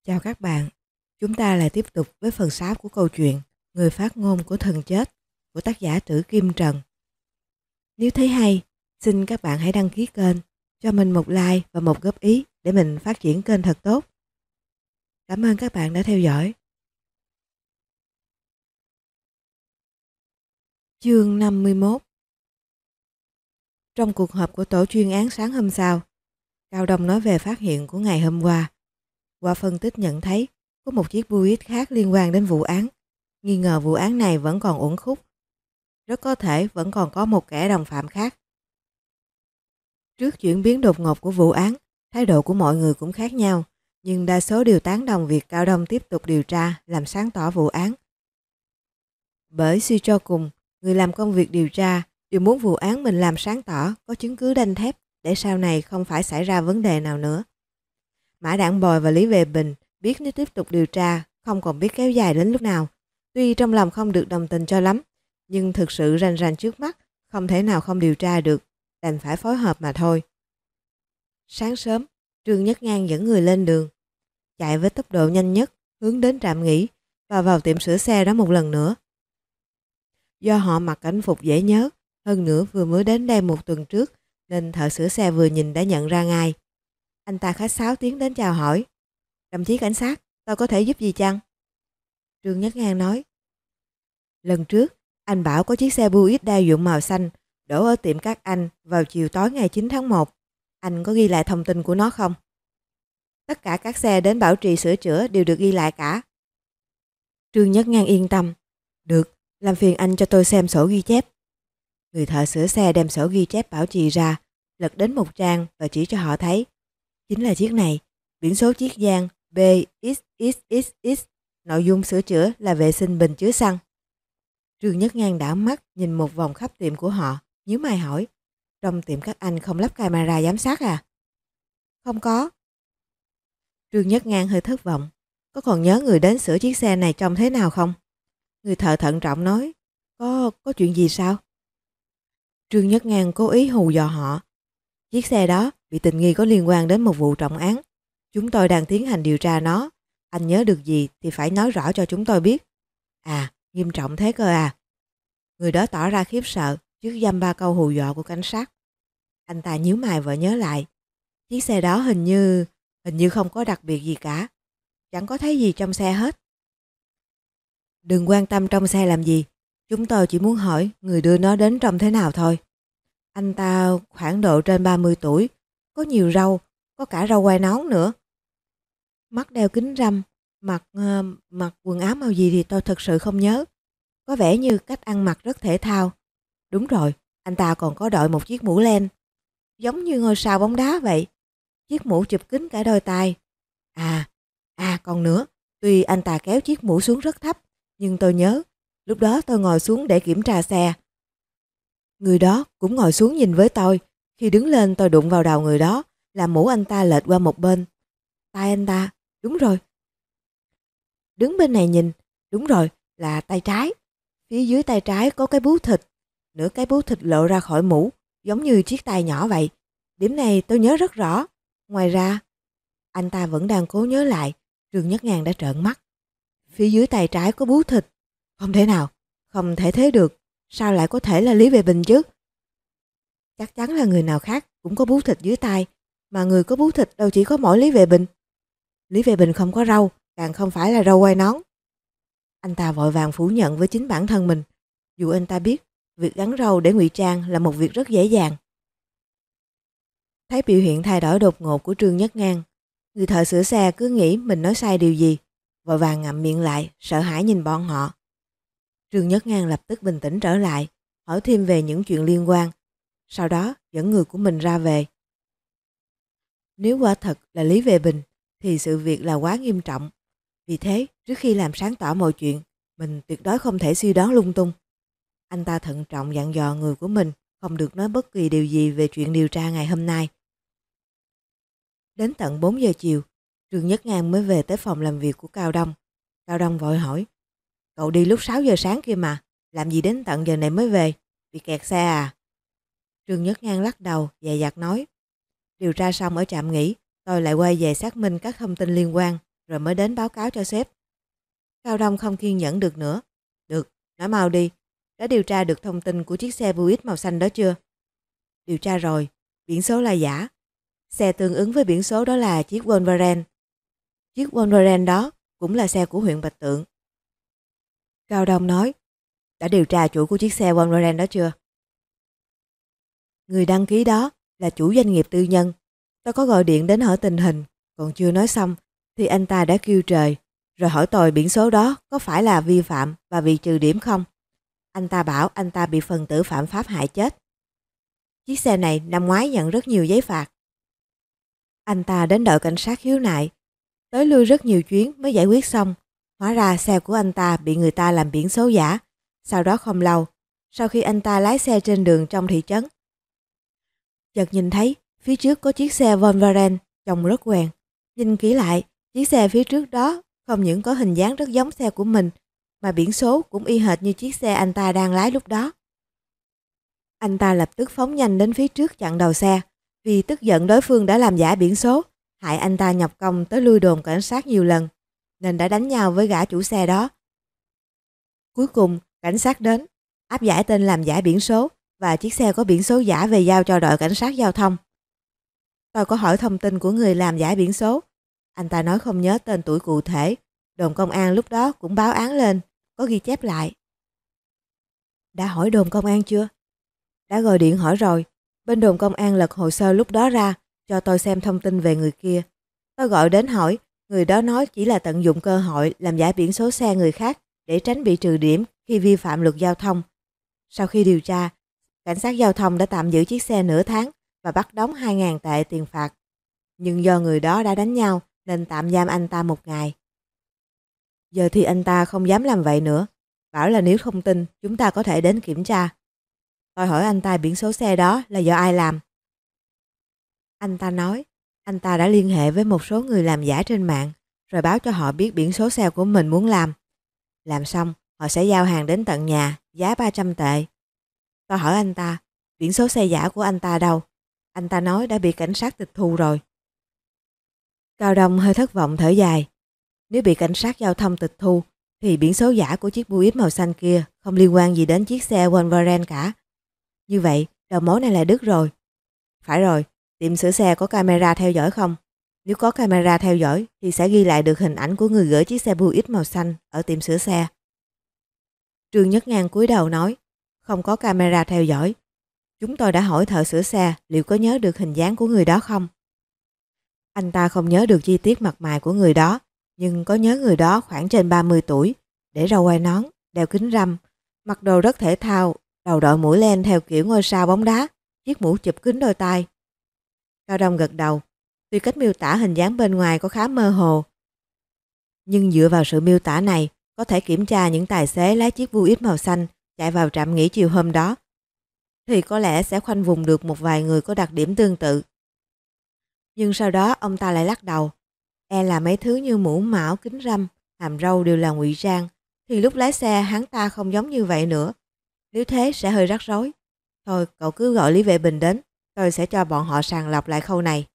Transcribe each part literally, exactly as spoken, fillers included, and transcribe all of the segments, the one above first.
Chào các bạn, chúng ta lại tiếp tục với phần sáu của câu chuyện Người phát ngôn của thần chết của tác giả Trữ Kim Trần. Nếu thấy hay, xin các bạn hãy đăng ký kênh, cho mình một like và một góp ý để mình phát triển kênh thật tốt. Cảm ơn các bạn đã theo dõi. Chương năm mươi mốt. Trong cuộc họp của tổ chuyên án sáng hôm sau, Cao Đông nói về phát hiện của ngày hôm qua. Qua phân tích nhận thấy có một chiếc Buick khác liên quan đến vụ án. Nghi ngờ vụ án này vẫn còn uẩn khúc. Rất có thể vẫn còn có một kẻ đồng phạm khác. Trước chuyển biến đột ngột của vụ án, thái độ của mọi người cũng khác nhau, nhưng đa số đều tán đồng việc Cao Đông tiếp tục điều tra, làm sáng tỏ vụ án. Bởi suy cho cùng, người làm công việc điều tra đều muốn vụ án mình làm sáng tỏ, có chứng cứ đanh thép để sau này không phải xảy ra vấn đề nào nữa. Mã Đản Bồi và Lý Vệ Bình biết nếu tiếp tục điều tra không còn biết kéo dài đến lúc nào. Tuy trong lòng không được đồng tình cho lắm, nhưng thực sự rành rành trước mắt, không thể nào không điều tra được, đành phải phối hợp mà thôi. Sáng sớm, Trương Nhất Ngang dẫn người lên đường, chạy với tốc độ nhanh nhất, hướng đến trạm nghỉ và vào tiệm sửa xe đó một lần nữa. Do họ mặc cảnh phục dễ nhớ, hơn nữa vừa mới đến đây một tuần trước, nên thợ sửa xe vừa nhìn đã nhận ra ngay. Anh ta khách sáo tiến đến chào hỏi. Đồng chí cảnh sát, tôi có thể giúp gì chăng? Trương Nhất Ngang nói. Lần trước, anh bảo có chiếc xe Buick đa dụng màu xanh đổ ở tiệm các anh vào chiều tối ngày chín tháng một. Anh có ghi lại thông tin của nó không? Tất cả các xe đến bảo trì sửa chữa đều được ghi lại cả. Trương Nhất Ngang yên tâm. Được, làm phiền anh cho tôi xem sổ ghi chép. Người thợ sửa xe đem sổ ghi chép bảo trì ra, lật đến một trang và chỉ cho họ thấy. Chính là chiếc này, biển số Chiết Giang B X X X X, nội dung sửa chữa là vệ sinh bình chứa xăng. Trương Nhất Ngang đảo mắt nhìn một vòng khắp tiệm của họ, nhíu mày hỏi, trong tiệm các anh không lắp camera giám sát à? Không có. Trương Nhất Ngang hơi thất vọng, có còn nhớ người đến sửa chiếc xe này trông thế nào không? Người thợ thận trọng nói, có, có chuyện gì sao? Trương Nhất Ngang cố ý hù dọa họ. Chiếc xe đó bị tình nghi có liên quan đến một vụ trọng án. Chúng tôi đang tiến hành điều tra nó. Anh nhớ được gì thì phải nói rõ cho chúng tôi biết. À, nghiêm trọng thế cơ à? Người đó tỏ ra khiếp sợ trước dăm ba câu hù dọa của cảnh sát. Anh ta nhíu mày và nhớ lại. Chiếc xe đó hình như, hình như không có đặc biệt gì cả. Chẳng có thấy gì trong xe hết. Đừng quan tâm trong xe làm gì. Chúng tôi chỉ muốn hỏi người đưa nó đến trông thế nào thôi. Anh ta khoảng độ trên ba mươi tuổi, có nhiều râu, có cả râu quai nón nữa. Mắt đeo kính râm, mặc, uh, mặc quần áo màu gì thì tôi thật sự không nhớ. Có vẻ như cách ăn mặc rất thể thao. Đúng rồi, anh ta còn có đội một chiếc mũ len, giống như ngôi sao bóng đá vậy. Chiếc mũ chụp kính cả đôi tai. À, à còn nữa, tuy anh ta kéo chiếc mũ xuống rất thấp, nhưng tôi nhớ, lúc đó tôi ngồi xuống để kiểm tra xe. Người đó cũng ngồi xuống nhìn với tôi. Khi đứng lên tôi đụng vào đầu người đó, làm mũ anh ta lệch qua một bên. Tay anh ta, đúng rồi. Đứng bên này nhìn, đúng rồi, là tay trái. Phía dưới tay trái có cái bướu thịt. Nửa cái bướu thịt lộ ra khỏi mũ, giống như chiếc tay nhỏ vậy. Điểm này tôi nhớ rất rõ. Ngoài ra, anh ta vẫn đang cố nhớ lại. Trương Nhất Ngang đã trợn mắt. Phía dưới tay trái có bướu thịt. Không thể nào, không thể thế được. Sao lại có thể là Lý Vệ Bình chứ? Chắc chắn là người nào khác cũng có bướu thịt dưới tay, mà người có bướu thịt đâu chỉ có mỗi Lý Vệ Bình. Lý Vệ Bình không có râu, càng không phải là râu quai nón. Anh ta vội vàng phủ nhận với chính bản thân mình, dù anh ta biết việc gắn râu để ngụy trang là một việc rất dễ dàng. Thấy biểu hiện thay đổi đột ngột của Trương Nhất Ngang, người thợ sửa xe cứ nghĩ mình nói sai điều gì, vội vàng ngậm miệng lại, sợ hãi nhìn bọn họ. Trương Nhất Ngang lập tức bình tĩnh trở lại, hỏi thêm về những chuyện liên quan, sau đó dẫn người của mình ra về. Nếu quả thật là Lý Vệ Bình, thì sự việc là quá nghiêm trọng. Vì thế, trước khi làm sáng tỏ mọi chuyện, mình tuyệt đối không thể suy đoán lung tung. Anh ta thận trọng dặn dò người của mình không được nói bất kỳ điều gì về chuyện điều tra ngày hôm nay. Đến tận bốn giờ chiều, Trương Nhất Ngang mới về tới phòng làm việc của Cao Đông. Cao Đông vội hỏi, cậu đi lúc sáu giờ sáng kia mà, làm gì đến tận giờ này mới về, bị kẹt xe à? Trương Nhất Ngang lắc đầu, dè dặt nói, điều tra xong ở trạm nghỉ, tôi lại quay về xác minh các thông tin liên quan, rồi mới đến báo cáo cho sếp. Cao Đông không kiên nhẫn được nữa. Được, nói mau đi. Đã điều tra được thông tin của chiếc xe Buick màu xanh đó chưa? Điều tra rồi, biển số là giả. Xe tương ứng với biển số đó là chiếc Wolverine. Chiếc Wolverine đó cũng là xe của huyện Bạch Tượng. Cao Đông nói, đã điều tra chủ của chiếc xe Wolverine đó chưa? Người đăng ký đó là chủ doanh nghiệp tư nhân. Tôi có gọi điện đến hỏi tình hình, còn chưa nói xong thì anh ta đã kêu trời, rồi hỏi tôi biển số đó có phải là vi phạm và bị trừ điểm không. Anh ta bảo anh ta bị phần tử phạm pháp hại chết. Chiếc xe này năm ngoái nhận rất nhiều giấy phạt. Anh ta đến đội cảnh sát khiếu nại, tới lui rất nhiều chuyến mới giải quyết xong. Hóa ra xe của anh ta bị người ta làm biển số giả. Sau đó không lâu, sau khi anh ta lái xe trên đường trong thị trấn, chợt nhìn thấy phía trước có chiếc xe Volkswagen trông rất quen. Nhìn kỹ lại, chiếc xe phía trước đó không những có hình dáng rất giống xe của mình, mà biển số cũng y hệt như chiếc xe anh ta đang lái lúc đó. Anh ta lập tức phóng nhanh đến phía trước chặn đầu xe, vì tức giận đối phương đã làm giả biển số, hại anh ta nhọc công tới lui đồn cảnh sát nhiều lần, nên đã đánh nhau với gã chủ xe đó. Cuối cùng, cảnh sát đến, áp giải tên làm giả biển số và chiếc xe có biển số giả về giao cho đội cảnh sát giao thông. Tôi có hỏi thông tin của người làm giả biển số. Anh ta nói không nhớ tên tuổi cụ thể. Đồn công an lúc đó cũng báo án lên, có ghi chép lại. Đã hỏi đồn công an chưa? Đã gọi điện hỏi rồi. Bên đồn công an lật hồ sơ lúc đó ra, cho tôi xem thông tin về người kia. Tôi gọi đến hỏi, người đó nói chỉ là tận dụng cơ hội làm giả biển số xe người khác để tránh bị trừ điểm khi vi phạm luật giao thông. Sau khi điều tra, cảnh sát giao thông đã tạm giữ chiếc xe nửa tháng và bắt đóng hai nghìn tệ tiền phạt. Nhưng do người đó đã đánh nhau nên tạm giam anh ta một ngày. Giờ thì anh ta không dám làm vậy nữa. Bảo là nếu không tin, chúng ta có thể đến kiểm tra. Tôi hỏi anh ta biển số xe đó là do ai làm. Anh ta nói, anh ta đã liên hệ với một số người làm giả trên mạng, rồi báo cho họ biết biển số xe của mình muốn làm. Làm xong, họ sẽ giao hàng đến tận nhà, giá ba trăm tệ. Tôi hỏi anh ta, biển số xe giả của anh ta đâu? Anh ta nói đã bị cảnh sát tịch thu rồi. Cao Đông hơi thất vọng thở dài. Nếu bị cảnh sát giao thông tịch thu, thì biển số giả của chiếc Buick màu xanh kia không liên quan gì đến chiếc xe Wolverine cả. Như vậy, đầu mối này là đứt rồi. Phải rồi, tiệm sửa xe có camera theo dõi không? Nếu có camera theo dõi thì sẽ ghi lại được hình ảnh của người gửi chiếc xe Buick màu xanh ở tiệm sửa xe. Trương Nhất Ngang cúi đầu nói, không có camera theo dõi. Chúng tôi đã hỏi thợ sửa xe liệu có nhớ được hình dáng của người đó không. Anh ta không nhớ được chi tiết mặt mày của người đó, nhưng có nhớ người đó khoảng trên ba mươi tuổi, để râu quai nón, đeo kính râm, mặc đồ rất thể thao, đầu đội mũi len theo kiểu ngôi sao bóng đá, chiếc mũ chụp kính đôi tai. Cao Đông gật đầu, tuy cách miêu tả hình dáng bên ngoài có khá mơ hồ, nhưng dựa vào sự miêu tả này, có thể kiểm tra những tài xế lái chiếc Buick màu xanh chạy vào trạm nghỉ chiều hôm đó, thì có lẽ sẽ khoanh vùng được một vài người có đặc điểm tương tự. Nhưng sau đó ông ta lại lắc đầu, e là mấy thứ như mũ mão, kính râm, hàm râu đều là ngụy trang, thì lúc lái xe hắn ta không giống như vậy nữa. Nếu thế sẽ hơi rắc rối. Thôi cậu cứ gọi Lý Vệ Bình đến, tôi sẽ cho bọn họ sàng lọc lại khâu này.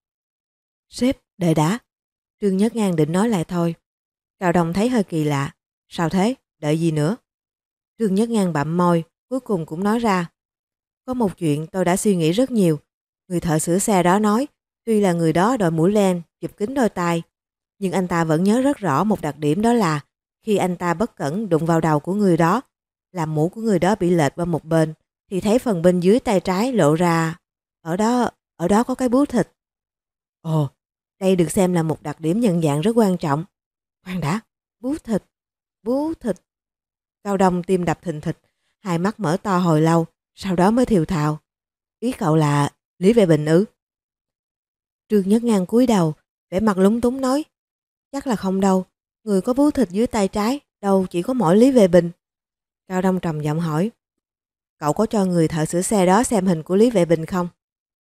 Sếp, đợi đã. Trương Nhất Ngang định nói lại thôi. Cao Đông thấy hơi kỳ lạ. Sao thế? Đợi gì nữa? Trương Nhất Ngang bặm môi, cuối cùng cũng nói ra. Có một chuyện tôi đã suy nghĩ rất nhiều. Người thợ sửa xe đó nói, tuy là người đó đội mũ len, chụp kính đôi tai, nhưng anh ta vẫn nhớ rất rõ một đặc điểm, đó là khi anh ta bất cẩn đụng vào đầu của người đó, làm mũ của người đó bị lệch qua một bên, thì thấy phần bên dưới tay trái lộ ra. Ở đó, ở đó có cái bướu thịt. Ồ, đây được xem là một đặc điểm nhận dạng rất quan trọng. Khoan đã, bướu thịt, bướu thịt. Cao Đông tim đập thình thịch, hai mắt mở to hồi lâu, sau đó mới thều thào. Ý cậu là Lý Vệ Bình ư? Trương Nhất Ngang cúi đầu, vẻ mặt lúng túng nói, chắc là không đâu, người có bướu thịt dưới tay trái, đâu chỉ có mỗi Lý Vệ Bình. Cao Đông trầm giọng hỏi, cậu có cho người thợ sửa xe đó xem hình của Lý Vệ Bình không?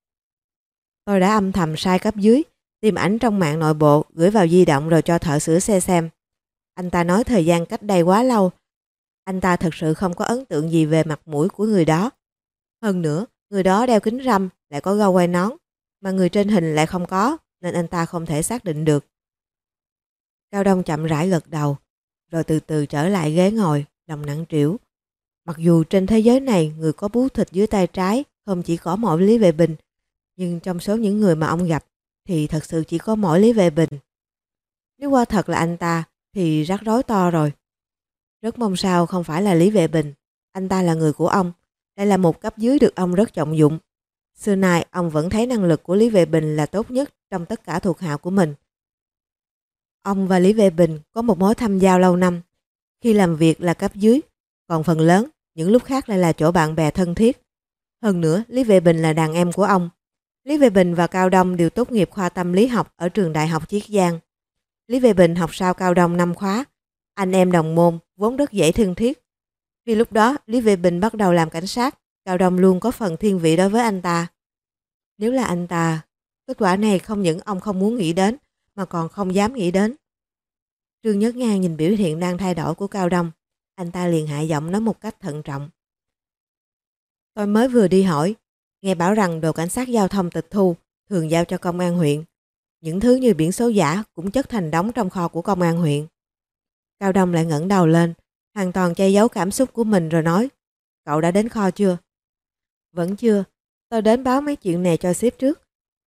Tôi đã âm thầm sai cấp dưới, tìm ảnh trong mạng nội bộ, gửi vào di động rồi cho thợ sửa xe xem. Anh ta nói thời gian cách đây quá lâu, anh ta thật sự không có ấn tượng gì về mặt mũi của người đó. Hơn nữa, người đó đeo kính râm, lại có râu quai nón, mà người trên hình lại không có, nên anh ta không thể xác định được. Cao Đông chậm rãi gật đầu, rồi từ từ trở lại ghế ngồi, lòng nặng trĩu. Mặc dù trên thế giới này người có bú thịt dưới tay trái không chỉ có mỗi Lý Vệ Bình, nhưng trong số những người mà ông gặp thì thật sự chỉ có mỗi Lý Vệ Bình. Nếu quả thật là anh ta thì rắc rối to rồi. Rất mong sao không phải là Lý Vệ Bình, anh ta là người của ông, đây là một cấp dưới được ông rất trọng dụng. Xưa nay ông vẫn thấy năng lực của Lý Vệ Bình là tốt nhất trong tất cả thuộc hạ của mình. Ông và Lý Vệ Bình có một mối thâm giao lâu năm, khi làm việc là cấp dưới, còn phần lớn những lúc khác lại là chỗ bạn bè thân thiết. Hơn nữa, Lý Vệ Bình là đàn em của ông. Lý Vệ Bình và Cao Đông đều tốt nghiệp khoa tâm lý học ở trường Đại học Chiết Giang. Lý Vệ Bình học sau Cao Đông năm khóa, anh em đồng môn vốn rất dễ thân thiết. Vì lúc đó Lý Vệ Bình bắt đầu làm cảnh sát, Cao Đông luôn có phần thiên vị đối với anh ta. Nếu là anh ta, kết quả này không những ông không muốn nghĩ đến, mà còn không dám nghĩ đến. Trương Nhất Ngang nhìn biểu hiện đang thay đổi của Cao Đông, anh ta liền hạ giọng nói một cách thận trọng. Tôi mới vừa đi hỏi, nghe bảo rằng đồ cảnh sát giao thông tịch thu thường giao cho công an huyện. Những thứ như biển số giả cũng chất thành đống trong kho của công an huyện. Cao Đông lại ngẩng đầu lên, hoàn toàn che giấu cảm xúc của mình rồi nói, cậu đã đến kho chưa? Vẫn chưa, tôi đến báo mấy chuyện này cho sếp trước.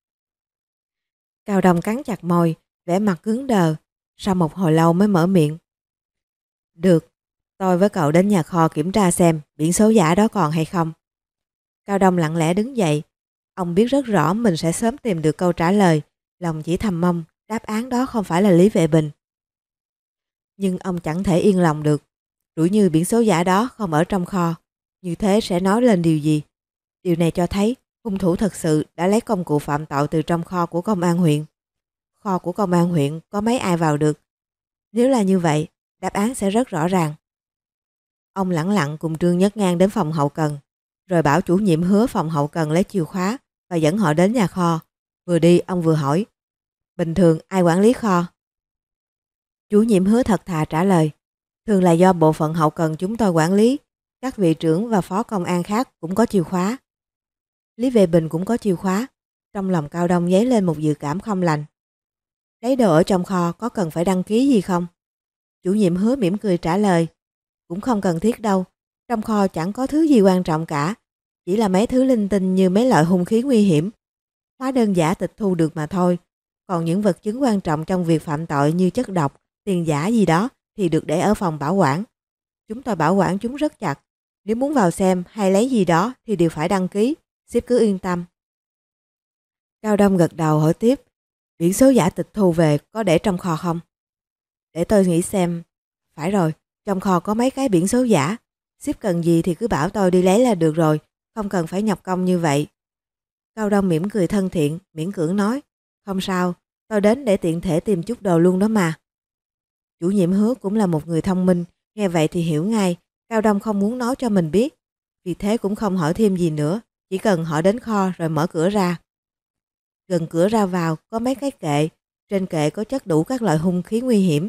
Cao Đông cắn chặt môi, vẻ mặt cứng đờ, sau một hồi lâu mới mở miệng. Được, tôi với cậu đến nhà kho kiểm tra xem biển số giả đó còn hay không. Cao Đông lặng lẽ đứng dậy, ông biết rất rõ mình sẽ sớm tìm được câu trả lời, lòng chỉ thầm mong đáp án đó không phải là Lý Vệ Bình. Nhưng ông chẳng thể yên lòng được, rủi như biển số giả đó không ở trong kho, như thế sẽ nói lên điều gì? Điều này cho thấy hung thủ thật sự đã lấy công cụ phạm tội từ trong kho của công an huyện. Kho của công an huyện có mấy ai vào được? Nếu là như vậy, đáp án sẽ rất rõ ràng. Ông lẳng lặng cùng Trương Nhất Ngang đến phòng hậu cần, rồi bảo chủ nhiệm Hứa phòng hậu cần lấy chìa khóa và dẫn họ đến nhà kho. Vừa đi ông vừa hỏi, bình thường ai quản lý kho? Chủ nhiệm Hứa thật thà trả lời, thường là do bộ phận hậu cần chúng tôi quản lý, các vị trưởng và phó công an khác cũng có chìa khóa. Lý Vệ Bình cũng có chìa khóa, trong lòng Cao Đông dấy lên một dự cảm không lành. Lấy đồ ở trong kho có cần phải đăng ký gì không? Chủ nhiệm Hứa mỉm cười trả lời, cũng không cần thiết đâu, trong kho chẳng có thứ gì quan trọng cả, chỉ là mấy thứ linh tinh như mấy loại hung khí nguy hiểm. Hóa đơn giả tịch thu được mà thôi, còn những vật chứng quan trọng trong việc phạm tội như chất độc, tiền giả gì đó thì được để ở phòng bảo quản. Chúng tôi bảo quản chúng rất chặt, nếu muốn vào xem hay lấy gì đó thì đều phải đăng ký, sếp cứ yên tâm. Cao Đông gật đầu hỏi tiếp, biển số giả tịch thu về có để trong kho không? Để tôi nghĩ xem. Phải rồi, trong kho có mấy cái biển số giả, sếp cần gì thì cứ bảo tôi đi lấy là được rồi, không cần phải nhọc công như vậy. Cao Đông mỉm cười thân thiện, miễn cưỡng nói, không sao, tôi đến để tiện thể tìm chút đồ luôn đó mà. Chủ nhiệm Hứa cũng là một người thông minh, nghe vậy thì hiểu ngay, Cao Đông không muốn nói cho mình biết, vì thế cũng không hỏi thêm gì nữa, chỉ cần họ đến kho rồi mở cửa ra. Gần cửa ra vào có mấy cái kệ, trên kệ có chất đủ các loại hung khí nguy hiểm.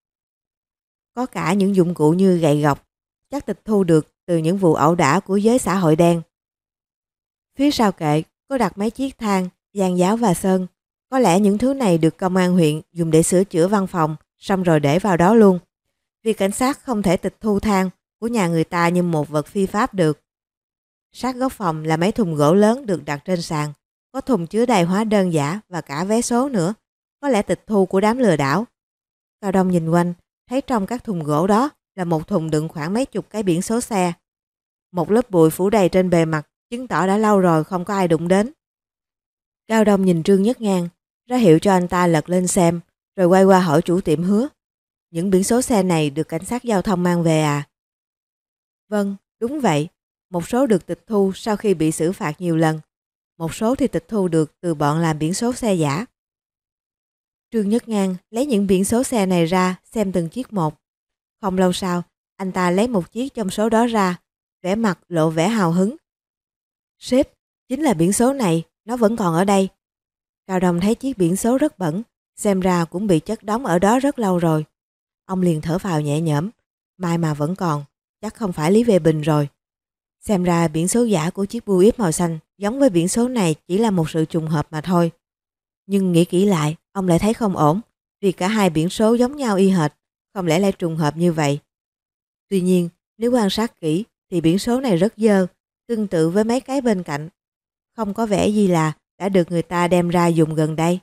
Có cả những dụng cụ như gậy gộc, chắc tịch thu được từ những vụ ẩu đả của giới xã hội đen. Phía sau kệ có đặt mấy chiếc thang, giàn giáo và sơn. Có lẽ những thứ này được công an huyện dùng để sửa chữa văn phòng, xong rồi để vào đó luôn. Vì cảnh sát không thể tịch thu thang của nhà người ta như một vật phi pháp được. Sát góc phòng là mấy thùng gỗ lớn được đặt trên sàn, có thùng chứa đầy hóa đơn giả và cả vé số nữa, có lẽ tịch thu của đám lừa đảo. Cao Đông nhìn quanh, thấy trong các thùng gỗ đó là một thùng đựng khoảng mấy chục cái biển số xe. Một lớp bụi phủ đầy trên bề mặt, chứng tỏ đã lâu rồi không có ai đụng đến. Cao Đông nhìn Trương Nhất Ngang, ra hiệu cho anh ta lật lên xem, rồi quay qua hỏi chủ tiệm Hứa. Những biển số xe này được cảnh sát giao thông mang về à? Vâng, đúng vậy. Một số được tịch thu sau khi bị xử phạt nhiều lần. Một số thì tịch thu được từ bọn làm biển số xe giả. Trương Nhất Ngang lấy những biển số xe này ra xem từng chiếc một. Không lâu sau, anh ta lấy một chiếc trong số đó ra, vẻ mặt lộ vẻ hào hứng. Sếp, chính là biển số này, nó vẫn còn ở đây. Cao Đông thấy chiếc biển số rất bẩn, xem ra cũng bị chất đóng ở đó rất lâu rồi. Ông liền thở phào nhẹ nhõm, may mà vẫn còn, chắc không phải Lý Vệ Bình rồi. Xem ra biển số giả của chiếc Buick màu xanh giống với biển số này chỉ là một sự trùng hợp mà thôi. Nhưng nghĩ kỹ lại, ông lại thấy không ổn, vì cả hai biển số giống nhau y hệt, không lẽ lại trùng hợp như vậy. Tuy nhiên, nếu quan sát kỹ thì biển số này rất dơ, tương tự với mấy cái bên cạnh. Không có vẻ gì là đã được người ta đem ra dùng gần đây.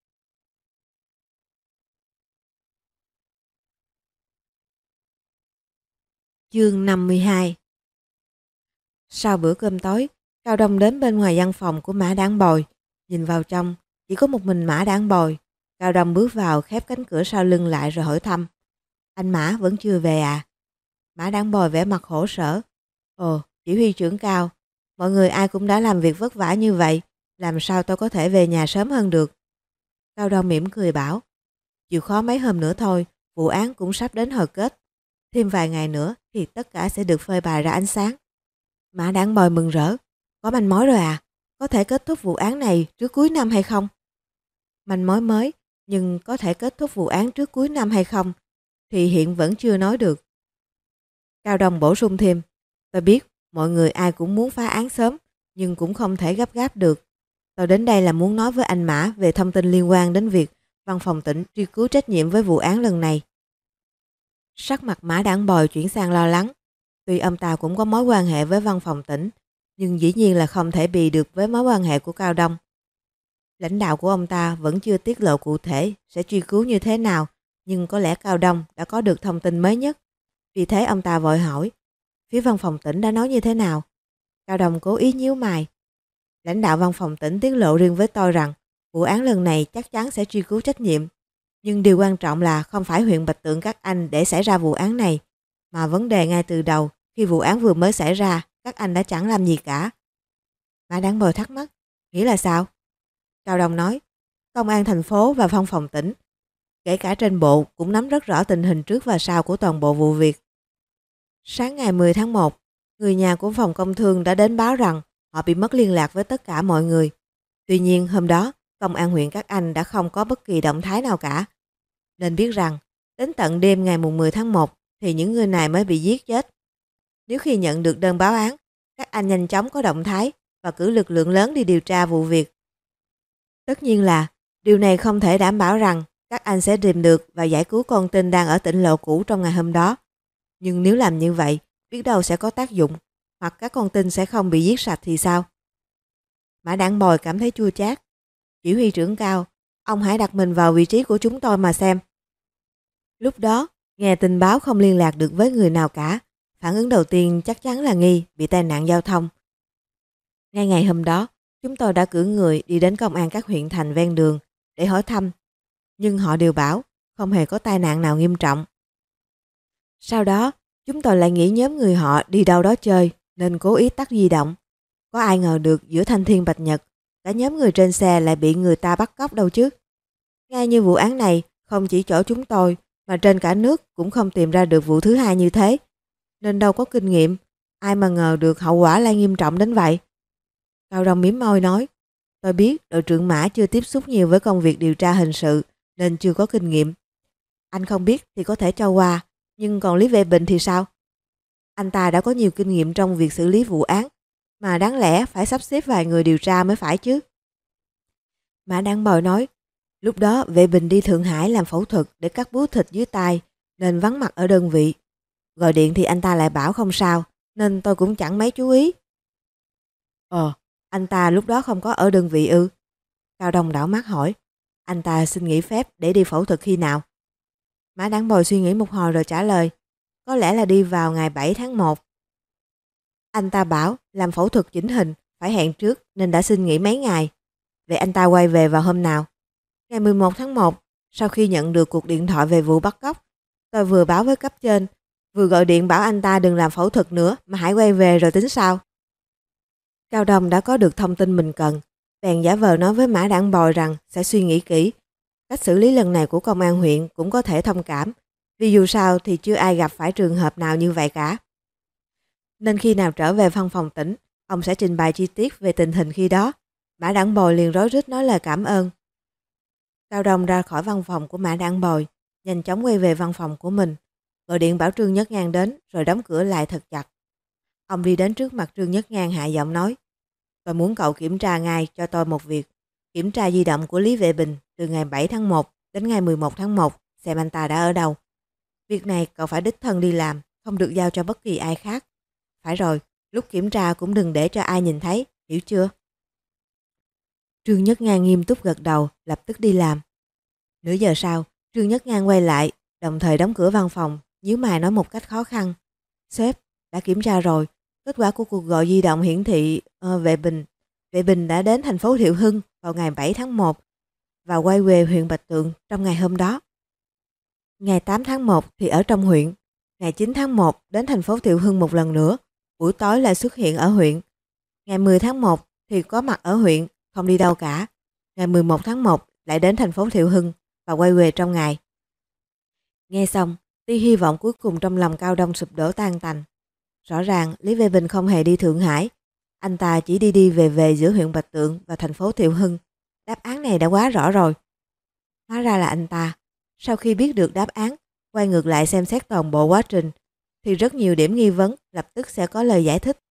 Chương năm mươi hai. Sau bữa cơm tối, Cao Đông đến bên ngoài văn phòng của Mã Đản Bồi, nhìn vào trong, chỉ có một mình Mã Đản Bồi. Cao Đông bước vào, khép cánh cửa sau lưng lại rồi hỏi thăm: "Anh Mã vẫn chưa về à?" Mã Đản Bồi vẻ mặt khổ sở: "Ồ, chỉ huy trưởng Cao, mọi người ai cũng đã làm việc vất vả như vậy, làm sao tôi có thể về nhà sớm hơn được?" Cao Đông mỉm cười bảo: "Chịu khó mấy hôm nữa thôi, vụ án cũng sắp đến hồi kết. Thêm vài ngày nữa thì tất cả sẽ được phơi bày ra ánh sáng." Mã Đản Bồi mừng rỡ: "Có manh mối rồi à? Có thể kết thúc vụ án này trước cuối năm hay không?" Manh mối mới, nhưng có thể kết thúc vụ án trước cuối năm hay không thì hiện vẫn chưa nói được. Cao Đông bổ sung thêm: "Tôi biết mọi người ai cũng muốn phá án sớm, nhưng cũng không thể gấp gáp được. Tôi đến đây là muốn nói với anh Mã về thông tin liên quan đến việc văn phòng tỉnh truy cứu trách nhiệm với vụ án lần này." Sắc mặt Mã Đản Bồi chuyển sang lo lắng. Tuy ông ta cũng có mối quan hệ với văn phòng tỉnh, nhưng dĩ nhiên là không thể bì được với mối quan hệ của Cao Đông. Lãnh đạo của ông ta vẫn chưa tiết lộ cụ thể sẽ truy cứu như thế nào, nhưng có lẽ Cao Đông đã có được thông tin mới nhất. Vì thế ông ta vội hỏi: "Phía văn phòng tỉnh đã nói như thế nào?" Cao Đông cố ý nhíu mày: "Lãnh đạo văn phòng tỉnh tiết lộ riêng với tôi rằng vụ án lần này chắc chắn sẽ truy cứu trách nhiệm. Nhưng điều quan trọng là không phải huyện Bạch Tượng các anh để xảy ra vụ án này, mà vấn đề ngay từ đầu khi vụ án vừa mới xảy ra, các anh đã chẳng làm gì cả." Mã Đản Bồi thắc mắc: "Nghĩa là sao?" Cao Đông nói: "Công an thành phố và văn phòng tỉnh, kể cả trên bộ cũng nắm rất rõ tình hình trước và sau của toàn bộ vụ việc. Sáng ngày mười tháng một, người nhà của phòng công thương đã đến báo rằng họ bị mất liên lạc với tất cả mọi người. Tuy nhiên hôm đó, công an huyện các anh đã không có bất kỳ động thái nào cả. Nên biết rằng, đến tận đêm ngày mười tháng một thì những người này mới bị giết chết. Nếu khi nhận được đơn báo án, các anh nhanh chóng có động thái và cử lực lượng lớn đi điều tra vụ việc. Tất nhiên là điều này không thể đảm bảo rằng các anh sẽ tìm được và giải cứu con tin đang ở tỉnh lộ cũ trong ngày hôm đó. Nhưng nếu làm như vậy, biết đâu sẽ có tác dụng, hoặc các con tin sẽ không bị giết sạch thì sao?" Mã Đản Bồi cảm thấy chua chát: "Chỉ huy trưởng Cao, ông hãy đặt mình vào vị trí của chúng tôi mà xem." Lúc đó, nghe tin báo không liên lạc được với người nào cả, phản ứng đầu tiên chắc chắn là nghi bị tai nạn giao thông. Ngay ngày hôm đó, chúng tôi đã cử người đi đến công an các huyện thành ven đường để hỏi thăm, nhưng họ đều bảo không hề có tai nạn nào nghiêm trọng. Sau đó, chúng tôi lại nghĩ nhóm người họ đi đâu đó chơi nên cố ý tắt di động. Có ai ngờ được giữa thanh thiên bạch nhật, cả nhóm người trên xe lại bị người ta bắt cóc đâu chứ. Ngay như vụ án này, không chỉ chỗ chúng tôi mà trên cả nước cũng không tìm ra được vụ thứ hai như thế. Nên đâu có kinh nghiệm, ai mà ngờ được hậu quả lại nghiêm trọng đến vậy." Cao Đông mím môi nói: "Tôi biết đội trưởng Mã chưa tiếp xúc nhiều với công việc điều tra hình sự nên chưa có kinh nghiệm. Anh không biết thì có thể cho qua, nhưng còn Lý Vệ Bình thì sao? Anh ta đã có nhiều kinh nghiệm trong việc xử lý vụ án, mà đáng lẽ phải sắp xếp vài người điều tra mới phải chứ." Mã Đản Bồi nói: "Lúc đó Vệ Bình đi Thượng Hải làm phẫu thuật để cắt bú thịt dưới tai nên vắng mặt ở đơn vị. Gọi điện thì anh ta lại bảo không sao, nên tôi cũng chẳng mấy chú ý." "Ờ, anh ta lúc đó không có ở đơn vị ư?" Cao Đông đảo mắt hỏi: "Anh ta xin nghỉ phép để đi phẫu thuật khi nào?" Mã Đản Bồi suy nghĩ một hồi rồi trả lời: "Có lẽ là đi vào ngày bảy tháng một. Anh ta bảo làm phẫu thuật chỉnh hình phải hẹn trước nên đã xin nghỉ mấy ngày. Vậy anh ta quay về vào hôm nào?" "Ngày mười một tháng một, sau khi nhận được cuộc điện thoại về vụ bắt cóc. Tôi vừa báo với cấp trên, vừa gọi điện bảo anh ta đừng làm phẫu thuật nữa mà hãy quay về rồi tính sau." Cao Đông đã có được thông tin mình cần, bèn giả vờ nói với Mã Đản Bồi rằng sẽ suy nghĩ kỹ. Cách xử lý lần này của công an huyện cũng có thể thông cảm, vì dù sao thì chưa ai gặp phải trường hợp nào như vậy cả. Nên khi nào trở về văn phòng tỉnh, ông sẽ trình bày chi tiết về tình hình khi đó. Mã Đản Bồi liền rối rít nói lời cảm ơn. Cao Đông ra khỏi văn phòng của Mã Đản Bồi, nhanh chóng quay về văn phòng của mình, gọi điện bảo Trương Nhất Ngang đến rồi đóng cửa lại thật chặt. Ông đi đến trước mặt Trương Nhất Ngang hạ giọng nói: "Tôi muốn cậu kiểm tra ngay cho tôi một việc, kiểm tra di động của Lý Vệ Bình từ ngày bảy tháng một Đến ngày mười một tháng một, xem anh ta đã ở đâu. Việc này cậu phải đích thân đi làm, không được giao cho bất kỳ ai khác. Phải rồi, lúc kiểm tra cũng đừng để cho ai nhìn thấy, hiểu chưa? Trương Nhất Ngang nghiêm túc gật đầu, lập tức đi làm. Nửa giờ sau, Trương Nhất Ngang quay lại, đồng thời đóng cửa văn phòng, nhíu mày nói một cách khó khăn. Sếp, đã kiểm tra rồi, kết quả của cuộc gọi di động hiển thị uh, Vệ Bình. Vệ Bình đã đến thành phố Thiệu Hưng vào ngày bảy tháng một và quay về huyện Bạch Tượng trong ngày hôm đó. Ngày tám tháng một thì ở trong huyện, ngày chín tháng một đến thành phố Thiệu Hưng một lần nữa, buổi tối lại xuất hiện ở huyện. Ngày mười tháng một thì có mặt ở huyện, không đi đâu cả. Ngày mười một tháng một lại đến thành phố Thiệu Hưng và quay về trong ngày. Nghe xong, tia hy vọng cuối cùng trong lòng Cao Đông sụp đổ tan tành. Rõ ràng Lý Vệ Bình không hề đi Thượng Hải, anh ta chỉ đi đi về về giữa huyện Bạch Tượng và thành phố Thiệu Hưng. Đáp án này đã quá rõ rồi. Hóa ra là anh ta, sau khi biết được đáp án, quay ngược lại xem xét toàn bộ quá trình, thì rất nhiều điểm nghi vấn lập tức sẽ có lời giải thích.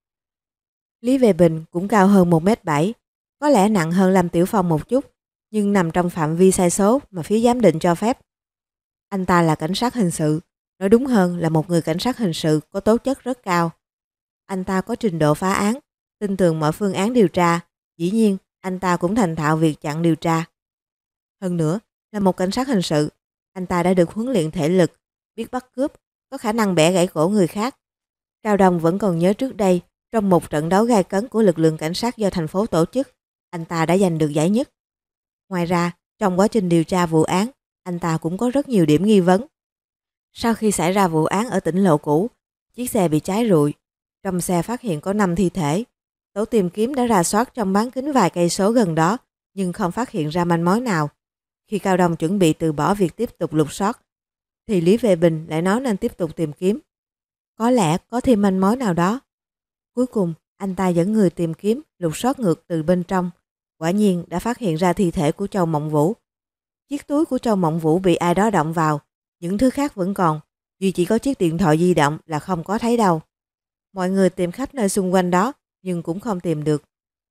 Lý Vệ Bình cũng cao hơn một mét bảy, có lẽ nặng hơn Lâm Tiểu Phong một chút, nhưng nằm trong phạm vi sai số mà phía giám định cho phép. Anh ta là cảnh sát hình sự, nói đúng hơn là một người cảnh sát hình sự có tố chất rất cao. Anh ta có trình độ phá án, tin tưởng mọi phương án điều tra, dĩ nhiên anh ta cũng thành thạo việc chặn điều tra. Hơn nữa, là một cảnh sát hình sự, anh ta đã được huấn luyện thể lực, biết bắt cướp, có khả năng bẻ gãy cổ người khác. Cao Đông vẫn còn nhớ trước đây, trong một trận đấu gay cấn của lực lượng cảnh sát do thành phố tổ chức, anh ta đã giành được giải nhất. Ngoài ra, trong quá trình điều tra vụ án, anh ta cũng có rất nhiều điểm nghi vấn. Sau khi xảy ra vụ án ở tỉnh Lộ Cũ, chiếc xe bị cháy rụi. Trong xe phát hiện có năm thi thể. Tổ tìm kiếm đã rà soát trong bán kính vài cây số gần đó, nhưng không phát hiện ra manh mối nào. Khi Cao Đông chuẩn bị từ bỏ việc tiếp tục lục soát, thì Lý Vệ Bình lại nói nên tiếp tục tìm kiếm. Có lẽ có thêm manh mối nào đó. Cuối cùng, anh ta dẫn người tìm kiếm, lục soát ngược từ bên trong. Quả nhiên đã phát hiện ra thi thể của Châu Mộng Vũ. Chiếc túi của Châu Mộng Vũ bị ai đó động vào, những thứ khác vẫn còn, duy chỉ có chiếc điện thoại di động là không có thấy đâu. Mọi người tìm khắp nơi xung quanh đó, nhưng cũng không tìm được.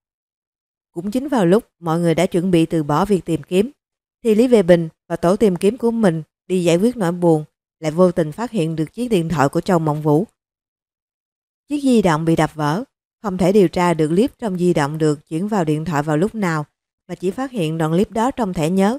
Cũng chính vào lúc mọi người đã chuẩn bị từ bỏ việc tìm kiếm, thì Lý Vệ Bình và tổ tìm kiếm của mình đi giải quyết nỗi buồn, lại vô tình phát hiện được chiếc điện thoại của Châu Mộng Vũ. Chiếc di động bị đập vỡ, không thể điều tra được clip trong di động được chuyển vào điện thoại vào lúc nào, mà chỉ phát hiện đoạn clip đó trong thẻ nhớ.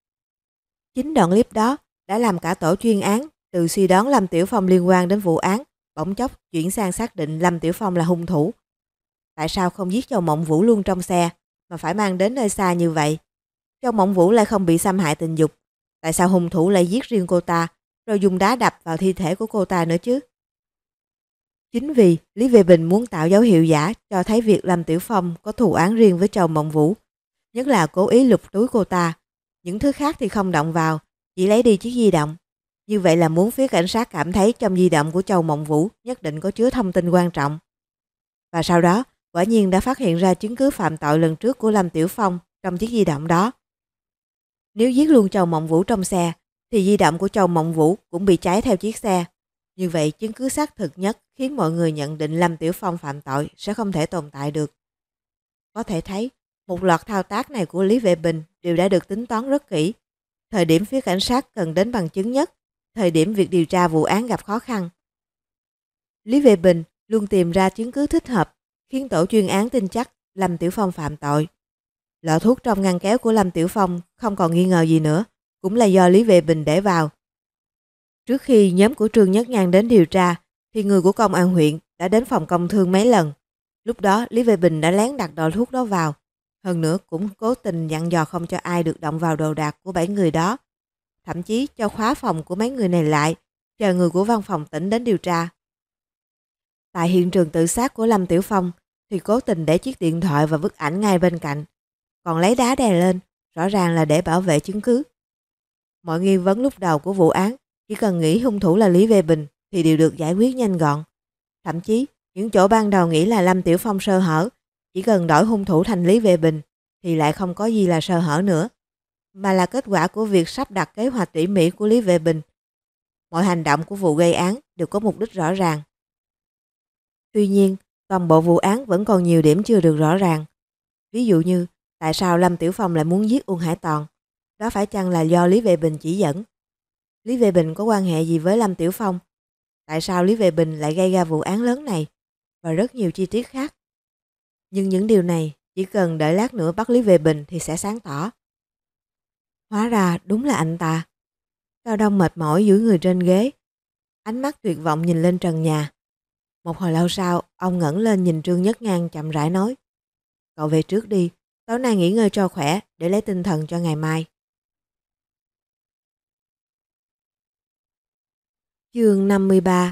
Chính đoạn clip đó đã làm cả tổ chuyên án từ suy đoán Lâm Tiểu Phong liên quan đến vụ án, bỗng chốc chuyển sang xác định Lâm Tiểu Phong là hung thủ. Tại sao không giết Châu Mộng Vũ luôn trong xe, mà phải mang đến nơi xa như vậy? Châu Mộng Vũ lại không bị xâm hại tình dục. Tại sao hung thủ lại giết riêng cô ta, rồi dùng đá đập vào thi thể của cô ta nữa chứ? Chính vì Lý Vệ Bình muốn tạo dấu hiệu giả cho thấy việc Lâm Tiểu Phong có thù oán riêng với Châu Mộng Vũ, nhất là cố ý lục túi cô ta. Những thứ khác thì không động vào, chỉ lấy đi chiếc di động. Như vậy là muốn phía cảnh sát cảm thấy trong di động của Châu Mộng Vũ nhất định có chứa thông tin quan trọng. Và sau đó, quả nhiên đã phát hiện ra chứng cứ phạm tội lần trước của Lâm Tiểu Phong trong chiếc di động đó. Nếu giết luôn Châu Mộng Vũ trong xe, thì di động của Châu Mộng Vũ cũng bị cháy theo chiếc xe. Như vậy, chứng cứ xác thực nhất khiến mọi người nhận định Lâm Tiểu Phong phạm tội sẽ không thể tồn tại được. Có thể thấy, một loạt thao tác này của Lý Vệ Bình đều đã được tính toán rất kỹ. Thời điểm phía cảnh sát cần đến bằng chứng nhất, thời điểm việc điều tra vụ án gặp khó khăn. Lý Vệ Bình luôn tìm ra chứng cứ thích hợp, khiến tổ chuyên án tin chắc Lâm Tiểu Phong phạm tội. Lọ thuốc trong ngăn kéo của Lâm Tiểu Phong không còn nghi ngờ gì nữa, cũng là do Lý Vệ Bình để vào. Trước khi nhóm của Trương Nhất Ngang đến điều tra, thì người của công an huyện đã đến phòng công thương mấy lần. Lúc đó Lý Vệ Bình đã lén đặt lọ thuốc đó vào. Hơn nữa cũng cố tình dặn dò không cho ai được động vào đồ đạc của bảy người đó. Thậm chí cho khóa phòng của mấy người này lại, chờ người của văn phòng tỉnh đến điều tra. Tại hiện trường tự sát của Lâm Tiểu Phong thì cố tình để chiếc điện thoại và bức ảnh ngay bên cạnh, còn lấy đá đè lên, rõ ràng là để bảo vệ chứng cứ. Mọi nghi vấn lúc đầu của vụ án, chỉ cần nghĩ hung thủ là Lý Vệ Bình thì đều được giải quyết nhanh gọn. Thậm chí, những chỗ ban đầu nghĩ là Lâm Tiểu Phong sơ hở, chỉ cần đổi hung thủ thành Lý Vệ Bình thì lại không có gì là sơ hở nữa, mà là kết quả của việc sắp đặt kế hoạch tỉ mỉ của Lý Vệ Bình. Mọi hành động của vụ gây án đều có mục đích rõ ràng. Tuy nhiên, toàn bộ vụ án vẫn còn nhiều điểm chưa được rõ ràng. Ví dụ như, tại sao Lâm Tiểu Phong lại muốn giết Uông Hải Toàn? đó phải chăng là do Lý Vệ Bình chỉ dẫn? Lý Vệ Bình có quan hệ gì với Lâm Tiểu Phong? Tại sao Lý Vệ Bình lại gây ra vụ án lớn này? Và rất nhiều chi tiết khác. Nhưng những điều này chỉ cần đợi lát nữa bắt Lý Vệ Bình thì sẽ sáng tỏ. Hóa ra đúng là anh ta. Cao Đông mệt mỏi duỗi người trên ghế, ánh mắt tuyệt vọng nhìn lên trần nhà. Một hồi lâu sau, ông ngẩng lên nhìn Trương Nhất Ngang chậm rãi nói: "Cậu về trước đi, tối nay nghỉ ngơi cho khỏe để lấy tinh thần cho ngày mai." Chương năm mươi ba.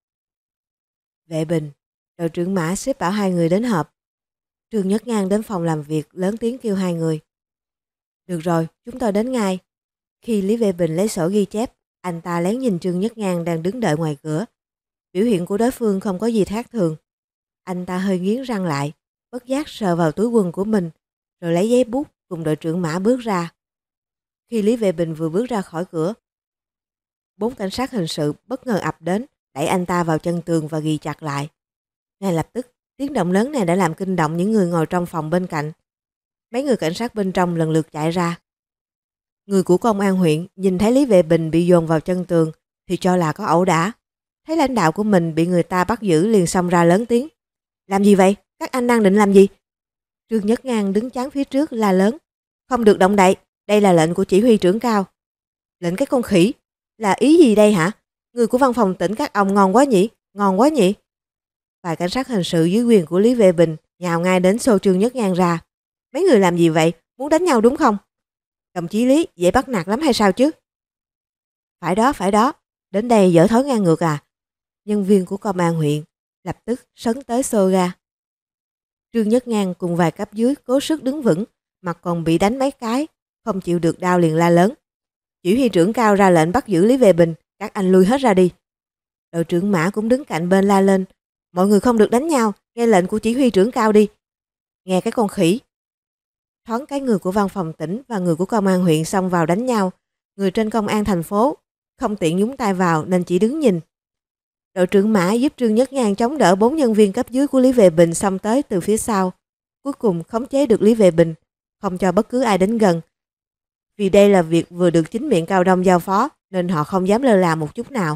Vệ Bình, đội trưởng Mã xếp bảo hai người đến họp. Trương Nhất Ngang đến phòng làm việc lớn tiếng kêu hai người: "Được rồi, chúng tôi đến ngay." Khi Lý Vệ Bình lấy sổ ghi chép, anh ta lén nhìn Trương Nhất Ngang đang đứng đợi ngoài cửa. Biểu hiện của đối phương không có gì khác thường. Anh ta hơi nghiến răng lại, bất giác sờ vào túi quần của mình, rồi lấy giấy bút cùng đội trưởng Mã bước ra. Khi Lý Vệ Bình vừa bước ra khỏi cửa, bốn cảnh sát hình sự bất ngờ ập đến, đẩy anh ta vào chân tường và ghi chặt lại. Ngay lập tức, tiếng động lớn này đã làm kinh động những người ngồi trong phòng bên cạnh. Mấy người cảnh sát bên trong lần lượt chạy ra. Người của công an huyện nhìn thấy Lý Vệ Bình bị dồn vào chân tường thì cho là có ẩu đả. Thấy lãnh đạo của mình bị người ta bắt giữ liền xông ra lớn tiếng: "Làm gì vậy? Các anh đang định làm gì?" Trương Nhất Ngang đứng chắn phía trước la lớn: "Không được động đậy, đây là lệnh của chỉ huy trưởng cao." "Lệnh cái con khỉ, là ý gì đây hả? Người của văn phòng tỉnh các ông ngon quá nhỉ, ngon quá nhỉ." Vài cảnh sát hình sự dưới quyền của Lý Vệ Bình nhào ngay đến xô Trương Nhất Ngang ra. "Mấy người làm gì vậy? Muốn đánh nhau đúng không? Đồng chí Lý, dễ bắt nạt lắm hay sao chứ?" "Phải đó, phải đó, đến đây dở thói ngang ngược à?" Nhân viên của công an huyện lập tức sấn tới xô ra. Trương Nhất Ngang cùng vài cấp dưới cố sức đứng vững, mặt còn bị đánh mấy cái, không chịu được đau liền la lớn: "Chỉ huy trưởng cao ra lệnh bắt giữ Lý Vệ Bình, các anh lui hết ra đi." Đội trưởng Mã cũng đứng cạnh bên la lên: "Mọi người không được đánh nhau, nghe lệnh của chỉ huy trưởng cao đi." "Nghe cái con khỉ." Thoáng cái người của văn phòng tỉnh và người của công an huyện xông vào đánh nhau. Người trên công an thành phố không tiện nhúng tay vào nên chỉ đứng nhìn. Đội trưởng Mã giúp Trương Nhất Ngang chống đỡ bốn nhân viên cấp dưới của Lý Vệ Bình xông tới từ phía sau. Cuối cùng khống chế được Lý Vệ Bình, không cho bất cứ ai đến gần. Vì đây là việc vừa được chính miệng Cao Đông giao phó nên họ không dám lơ là một chút nào.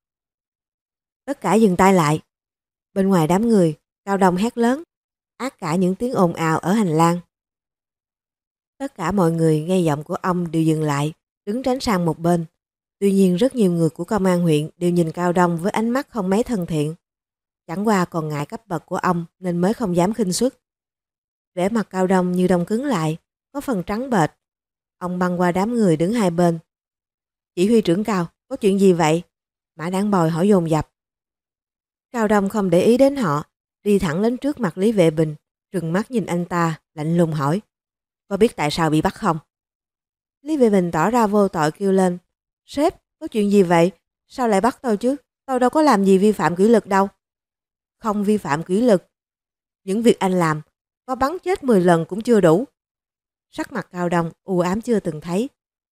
Tất cả dừng tay lại. Bên ngoài đám người, Cao Đông hét lớn, át cả những tiếng ồn ào ở hành lang. Tất cả mọi người nghe giọng của ông đều dừng lại, đứng tránh sang một bên. Tuy nhiên rất nhiều người của công an huyện đều nhìn Cao Đông với ánh mắt không mấy thân thiện. Chẳng qua còn ngại cấp bậc của ông nên mới không dám khinh suất. Vẻ mặt Cao Đông như đông cứng lại, có phần trắng bệch. Ông băng qua đám người đứng hai bên. "Chỉ huy trưởng Cao, có chuyện gì vậy?" Mã Đáng Bồi hỏi dồn dập. Cao Đông không để ý đến họ, đi thẳng đến trước mặt Lý Vệ Bình, trừng mắt nhìn anh ta, lạnh lùng hỏi: "Có biết tại sao bị bắt không?" Lý Vệ Bình tỏ ra vô tội kêu lên: "Sếp, có chuyện gì vậy? Sao lại bắt tôi chứ? Tôi đâu có làm gì vi phạm kỷ luật đâu." "Không vi phạm kỷ luật. Những việc anh làm, có bắn chết mười lần cũng chưa đủ." Sắc mặt Cao Đông u ám chưa từng thấy.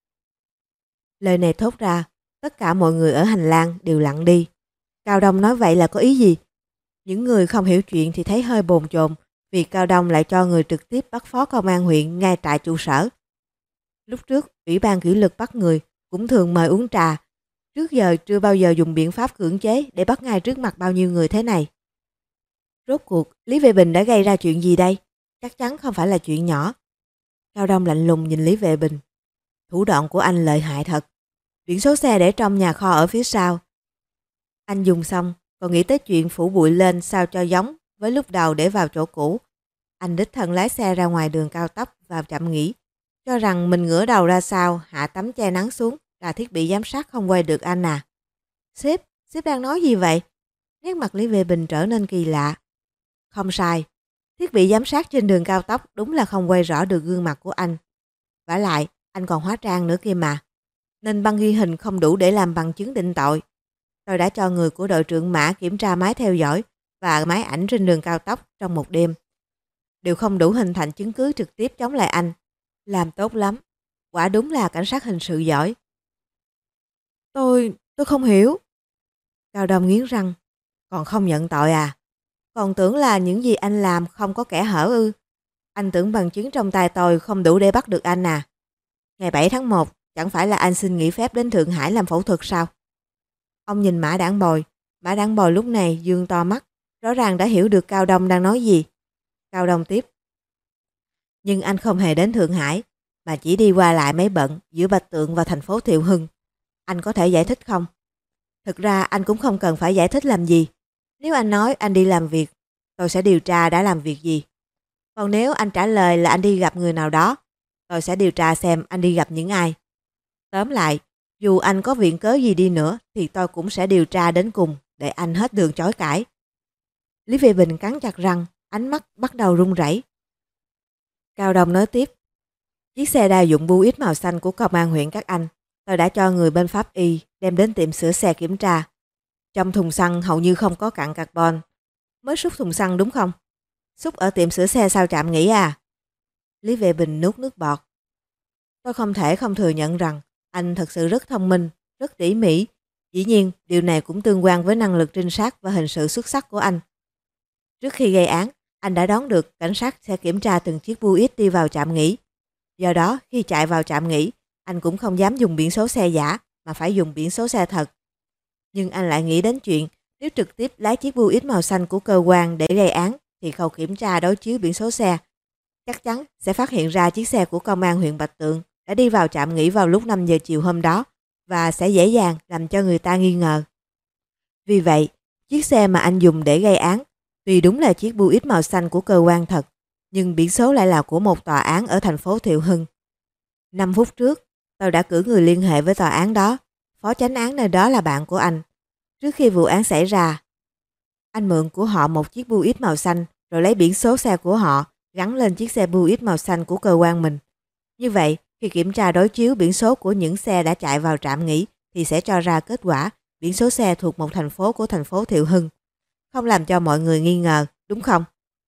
Lời này thốt ra, tất cả mọi người ở hành lang đều lặng đi. Cao Đông nói vậy là có ý gì? Những người không hiểu chuyện thì thấy hơi bồn chồn vì Cao Đông lại cho người trực tiếp bắt phó công an huyện ngay tại trụ sở. Lúc trước, Ủy ban kỷ luật bắt người cũng thường mời uống trà. Trước giờ chưa bao giờ dùng biện pháp cưỡng chế để bắt ngay trước mặt bao nhiêu người thế này. Rốt cuộc, Lý Vệ Bình đã gây ra chuyện gì đây? Chắc chắn không phải là chuyện nhỏ. Cao Đông lạnh lùng nhìn Lý Vệ Bình. Thủ đoạn của anh lợi hại thật. Biển số xe để trong nhà kho ở phía sau. Anh dùng xong, còn nghĩ tới chuyện phủ bụi lên sao cho giống với lúc đầu để vào chỗ cũ. Anh đích thân lái xe ra ngoài đường cao tốc vào trạm nghỉ, cho rằng mình ngửa đầu ra sau, hạ tấm che nắng xuống là thiết bị giám sát không quay được anh à. Sếp, sếp đang nói gì vậy? Nét mặt Lý Vệ Bình trở nên kỳ lạ. Không sai, thiết bị giám sát trên đường cao tốc đúng là không quay rõ được gương mặt của anh. Vả lại, anh còn hóa trang nữa kia mà. Nên băng ghi hình không đủ để làm bằng chứng định tội. Tôi đã cho người của đội trưởng Mã kiểm tra máy theo dõi và máy ảnh trên đường cao tốc trong một đêm. Đều không đủ hình thành chứng cứ trực tiếp chống lại anh. Làm tốt lắm. Quả đúng là cảnh sát hình sự giỏi. Tôi, tôi không hiểu. Cao Đông nghiến răng. Còn không nhận tội à? Còn tưởng là những gì anh làm không có kẻ hở ư? Anh tưởng bằng chứng trong tay tôi không đủ để bắt được anh à? Ngày bảy tháng một, chẳng phải là anh xin nghỉ phép đến Thượng Hải làm phẫu thuật sao? Ông nhìn Mã Đản Bồi. Mã Đản Bồi lúc này dương to mắt, rõ ràng đã hiểu được Cao Đông đang nói gì. Cao Đông tiếp. Nhưng anh không hề đến Thượng Hải, mà chỉ đi qua lại mấy bận giữa Bạch Tượng và thành phố Thiệu Hưng. Anh có thể giải thích không? Thực ra anh cũng không cần phải giải thích làm gì. Nếu anh nói anh đi làm việc, tôi sẽ điều tra đã làm việc gì. Còn nếu anh trả lời là anh đi gặp người nào đó, tôi sẽ điều tra xem anh đi gặp những ai. Tóm lại, dù anh có viện cớ gì đi nữa thì tôi cũng sẽ điều tra đến cùng để anh hết đường chối cãi. Lý Vệ Bình cắn chặt răng, ánh mắt bắt đầu run rẩy. Cao Đông nói tiếp. Chiếc xe đa dụng Buick màu xanh của công an huyện các anh, tôi đã cho người bên pháp y đem đến tiệm sửa xe kiểm tra. Trong thùng xăng hầu như không có cặn carbon. Mới xúc thùng xăng đúng không? Xúc ở tiệm sửa xe sao Trạm nghĩ à? Lý Vệ Bình nuốt nước bọt. Tôi không thể không thừa nhận rằng anh thật sự rất thông minh, rất tỉ mỉ. Dĩ nhiên, điều này cũng tương quan với năng lực trinh sát và hình sự xuất sắc của anh. Trước khi gây án, anh đã đoán được cảnh sát sẽ kiểm tra từng chiếc Buick đi vào trạm nghỉ. Do đó, khi chạy vào trạm nghỉ, anh cũng không dám dùng biển số xe giả mà phải dùng biển số xe thật. Nhưng anh lại nghĩ đến chuyện nếu trực tiếp lái chiếc Buick màu xanh của cơ quan để gây án thì khâu kiểm tra đối chiếu biển số xe chắc chắn sẽ phát hiện ra chiếc xe của công an huyện Bạch Tượng đã đi vào trạm nghỉ vào lúc năm giờ chiều hôm đó và sẽ dễ dàng làm cho người ta nghi ngờ. Vì vậy, chiếc xe mà anh dùng để gây án tuy đúng là chiếc Buick màu xanh của cơ quan thật, nhưng biển số lại là của một tòa án ở thành phố Thiệu Hưng. Năm phút trước, tôi đã cử người liên hệ với tòa án đó. Phó chánh án nơi đó là bạn của anh. Trước khi vụ án xảy ra, anh mượn của họ một chiếc Buick màu xanh rồi lấy biển số xe của họ gắn lên chiếc xe Buick màu xanh của cơ quan mình. Như vậy, khi kiểm tra đối chiếu biển số của những xe đã chạy vào trạm nghỉ thì sẽ cho ra kết quả biển số xe thuộc một thành phố của thành phố Thiệu Hưng. Không làm cho mọi người nghi ngờ, đúng không?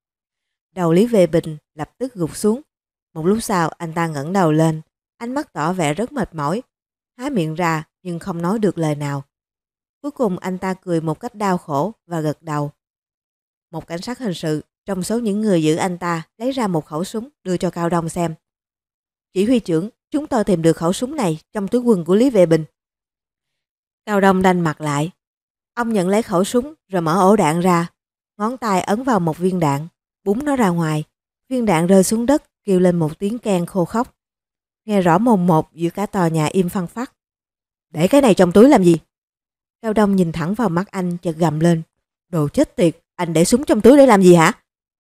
Đầu Lý Vệ Bình lập tức gục xuống. Một lúc sau anh ta ngẩng đầu lên, ánh mắt tỏ vẻ rất mệt mỏi, há miệng ra nhưng không nói được lời nào. Cuối cùng anh ta cười một cách đau khổ và gật đầu. Một cảnh sát hình sự trong số những người giữ anh ta lấy ra một khẩu súng đưa cho Cao Đông xem. Chỉ huy trưởng, chúng tôi tìm được khẩu súng này trong túi quần của Lý Vệ Bình. Cao Đông đanh mặt lại. Ông nhận lấy khẩu súng rồi mở ổ đạn ra. Ngón tay ấn vào một viên đạn, búng nó ra ngoài. Viên đạn rơi xuống đất kêu lên một tiếng keng khô khóc. Nghe rõ mồn một giữa cả tòa nhà im phăng phắc. Để cái này trong túi làm gì? Cao Đông nhìn thẳng vào mắt anh chợt gầm lên. Đồ chết tiệt, anh để súng trong túi để làm gì hả?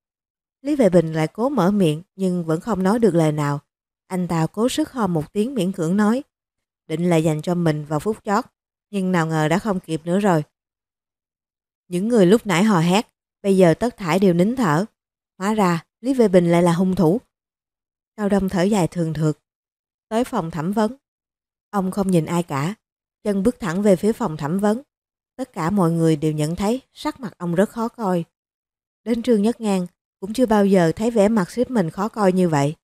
Lý Vệ Bình lại cố mở miệng nhưng vẫn không nói được lời nào. Anh ta cố sức ho một tiếng miễn cưỡng nói. Định là dành cho mình vào phút chót, nhưng nào ngờ đã không kịp nữa rồi. Những người lúc nãy hò hét, bây giờ tất thảy đều nín thở. Hóa ra Lý Vệ Bình lại là hung thủ. Cao Đông thở dài thường thượt. Tới phòng thẩm vấn. Ông không nhìn ai cả, chân bước thẳng về phía phòng thẩm vấn. Tất cả mọi người đều nhận thấy sắc mặt ông rất khó coi. Đến Trương Nhất Ngang cũng chưa bao giờ thấy vẻ mặt sếp mình khó coi như vậy.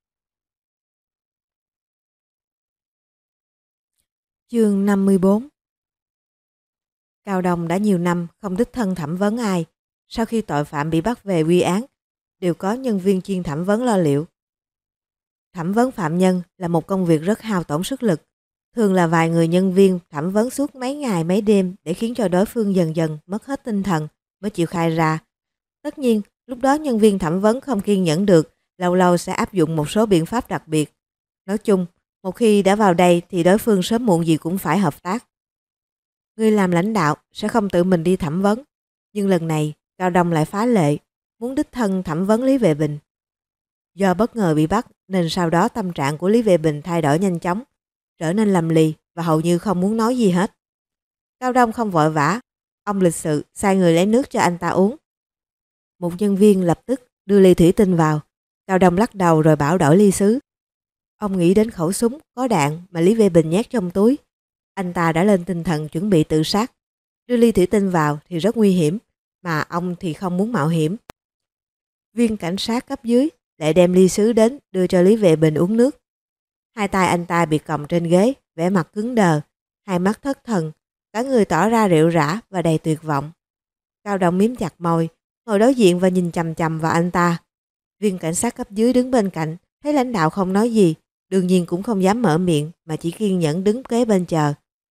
Chương năm mươi bốn. Cao Đông đã nhiều năm không đích thân thẩm vấn ai. Sau khi tội phạm bị bắt về quy án, đều có nhân viên chuyên thẩm vấn lo liệu. Thẩm vấn phạm nhân là một công việc rất hao tổn sức lực. Thường là vài người nhân viên thẩm vấn suốt mấy ngày mấy đêm để khiến cho đối phương dần dần mất hết tinh thần mới chịu khai ra. Tất nhiên, lúc đó nhân viên thẩm vấn không kiên nhẫn được, lâu lâu sẽ áp dụng một số biện pháp đặc biệt. Nói chung, một khi đã vào đây thì đối phương sớm muộn gì cũng phải hợp tác. Người làm lãnh đạo sẽ không tự mình đi thẩm vấn, nhưng lần này Cao Đông lại phá lệ, muốn đích thân thẩm vấn Lý Vệ Bình. Do bất ngờ bị bắt nên sau đó tâm trạng của Lý Vệ Bình thay đổi nhanh chóng, trở nên lầm lì và hầu như không muốn nói gì hết. Cao Đông không vội vã, ông lịch sự sai người lấy nước cho anh ta uống. Một nhân viên lập tức đưa ly thủy tinh vào. Cao Đông lắc đầu rồi bảo đổi ly sứ. Ông nghĩ đến khẩu súng có đạn mà Lý Vệ Bình nhét trong túi. Anh ta đã lên tinh thần chuẩn bị tự sát. Đưa ly thủy tinh vào thì rất nguy hiểm, mà ông thì không muốn mạo hiểm. Viên cảnh sát cấp dưới lại đem ly sứ đến đưa cho Lý Vệ Bình uống nước. Hai tay anh ta bị còng trên ghế, vẻ mặt cứng đờ, hai mắt thất thần, cả người tỏ ra rệu rã và đầy tuyệt vọng. Cao Đông mím chặt môi, ngồi đối diện và nhìn chằm chằm vào anh ta. Viên cảnh sát cấp dưới đứng bên cạnh, thấy lãnh đạo không nói gì, đương nhiên cũng không dám mở miệng mà chỉ kiên nhẫn đứng kế bên chờ.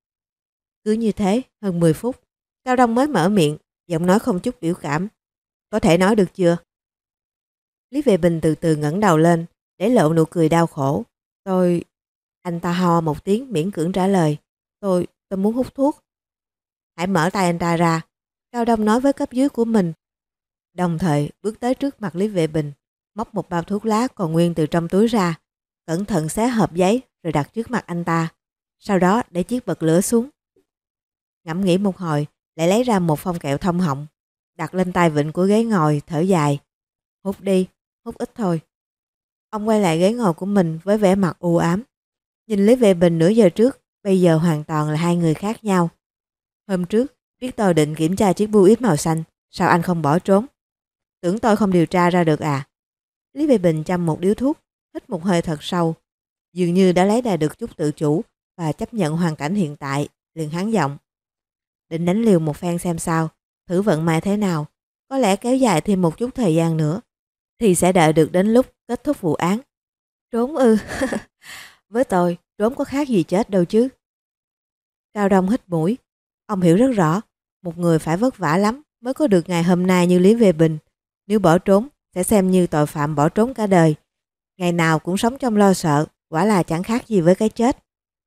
Cứ như thế, hơn mười phút, Cao Đông mới mở miệng, giọng nói không chút biểu cảm. Có thể nói được chưa? Lý Vệ Bình từ từ ngẩng đầu lên, để lộ nụ cười đau khổ. Tôi... Anh ta ho một tiếng miễn cưỡng trả lời. Tôi... tôi muốn hút thuốc. Hãy mở tay anh ta ra, Cao Đông nói với cấp dưới của mình. Đồng thời bước tới trước mặt Lý Vệ Bình, móc một bao thuốc lá còn nguyên từ trong túi ra, cẩn thận xé hộp giấy rồi đặt trước mặt anh ta. Sau đó để chiếc bật lửa xuống. Ngẫm nghĩ một hồi, lại lấy ra một phong kẹo thông họng, đặt lên tay vịn của ghế ngồi, thở dài. Hút đi, hút ít thôi. Ông quay lại ghế ngồi của mình với vẻ mặt u ám. Nhìn Lý Vệ Bình nửa giờ trước, bây giờ hoàn toàn là hai người khác nhau. Hôm trước, biết tôi định kiểm tra chiếc bưu ít màu xanh, sao anh không bỏ trốn? Tưởng tôi không điều tra ra được à? Lý Vệ Bình châm một điếu thuốc, hít một hơi thật sâu. Dường như đã lấy lại được chút tự chủ và chấp nhận hoàn cảnh hiện tại, liền hắn giọng. Định đánh liều một phen xem sao, thử vận may thế nào. Có lẽ kéo dài thêm một chút thời gian nữa, thì sẽ đợi được đến lúc kết thúc vụ án. Trốn ư? Với tôi, trốn có khác gì chết đâu chứ. Cao Đông hít mũi. Ông hiểu rất rõ, một người phải vất vả lắm mới có được ngày hôm nay như Lý Vệ Bình. Nếu bỏ trốn, sẽ xem như tội phạm bỏ trốn cả đời. Ngày nào cũng sống trong lo sợ, quả là chẳng khác gì với cái chết.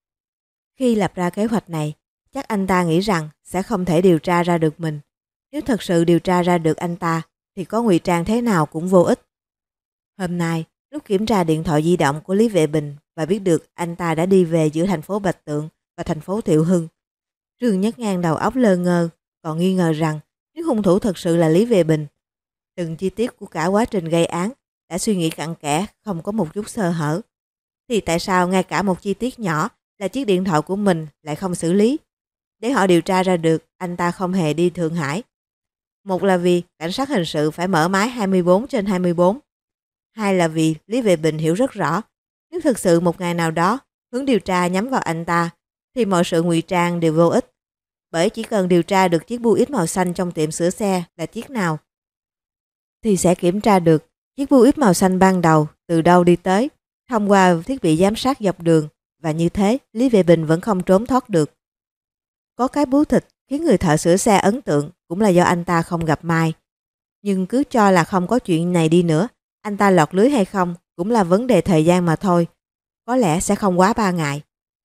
Khi lập ra kế hoạch này, chắc anh ta nghĩ rằng sẽ không thể điều tra ra được mình. Nếu thật sự điều tra ra được anh ta, thì có ngụy trang thế nào cũng vô ích. Hôm nay, lúc kiểm tra điện thoại di động của Lý Vệ Bình và biết được anh ta đã đi về giữa thành phố Bạch Tượng và thành phố Thiệu Hưng, Trương Nhất Ngang đầu óc lơ ngơ, còn nghi ngờ rằng nếu hung thủ thật sự là Lý Vệ Bình, từng chi tiết của cả quá trình gây án đã suy nghĩ cặn kẽ, không có một chút sơ hở, thì tại sao ngay cả một chi tiết nhỏ là chiếc điện thoại của mình lại không xử lý, để họ điều tra ra được anh ta không hề đi Thượng Hải? Một là vì cảnh sát hình sự phải mở máy hai mươi bốn trên hai mươi bốn. Hai là vì Lý Vệ Bình hiểu rất rõ, nếu thực sự một ngày nào đó hướng điều tra nhắm vào anh ta, thì mọi sự ngụy trang đều vô ích. Bởi chỉ cần điều tra được chiếc bưu ít màu xanh trong tiệm sửa xe là chiếc nào, thì sẽ kiểm tra được chiếc bưu ít màu xanh ban đầu từ đâu đi tới, thông qua thiết bị giám sát dọc đường, và như thế Lý Vệ Bình vẫn không trốn thoát được. Có cái bưu thịt khiến người thợ sửa xe ấn tượng cũng là do anh ta không gặp Mai. Nhưng cứ cho là không có chuyện này đi nữa, anh ta lọt lưới hay không cũng là vấn đề thời gian mà thôi. Có lẽ sẽ không quá ba ngày.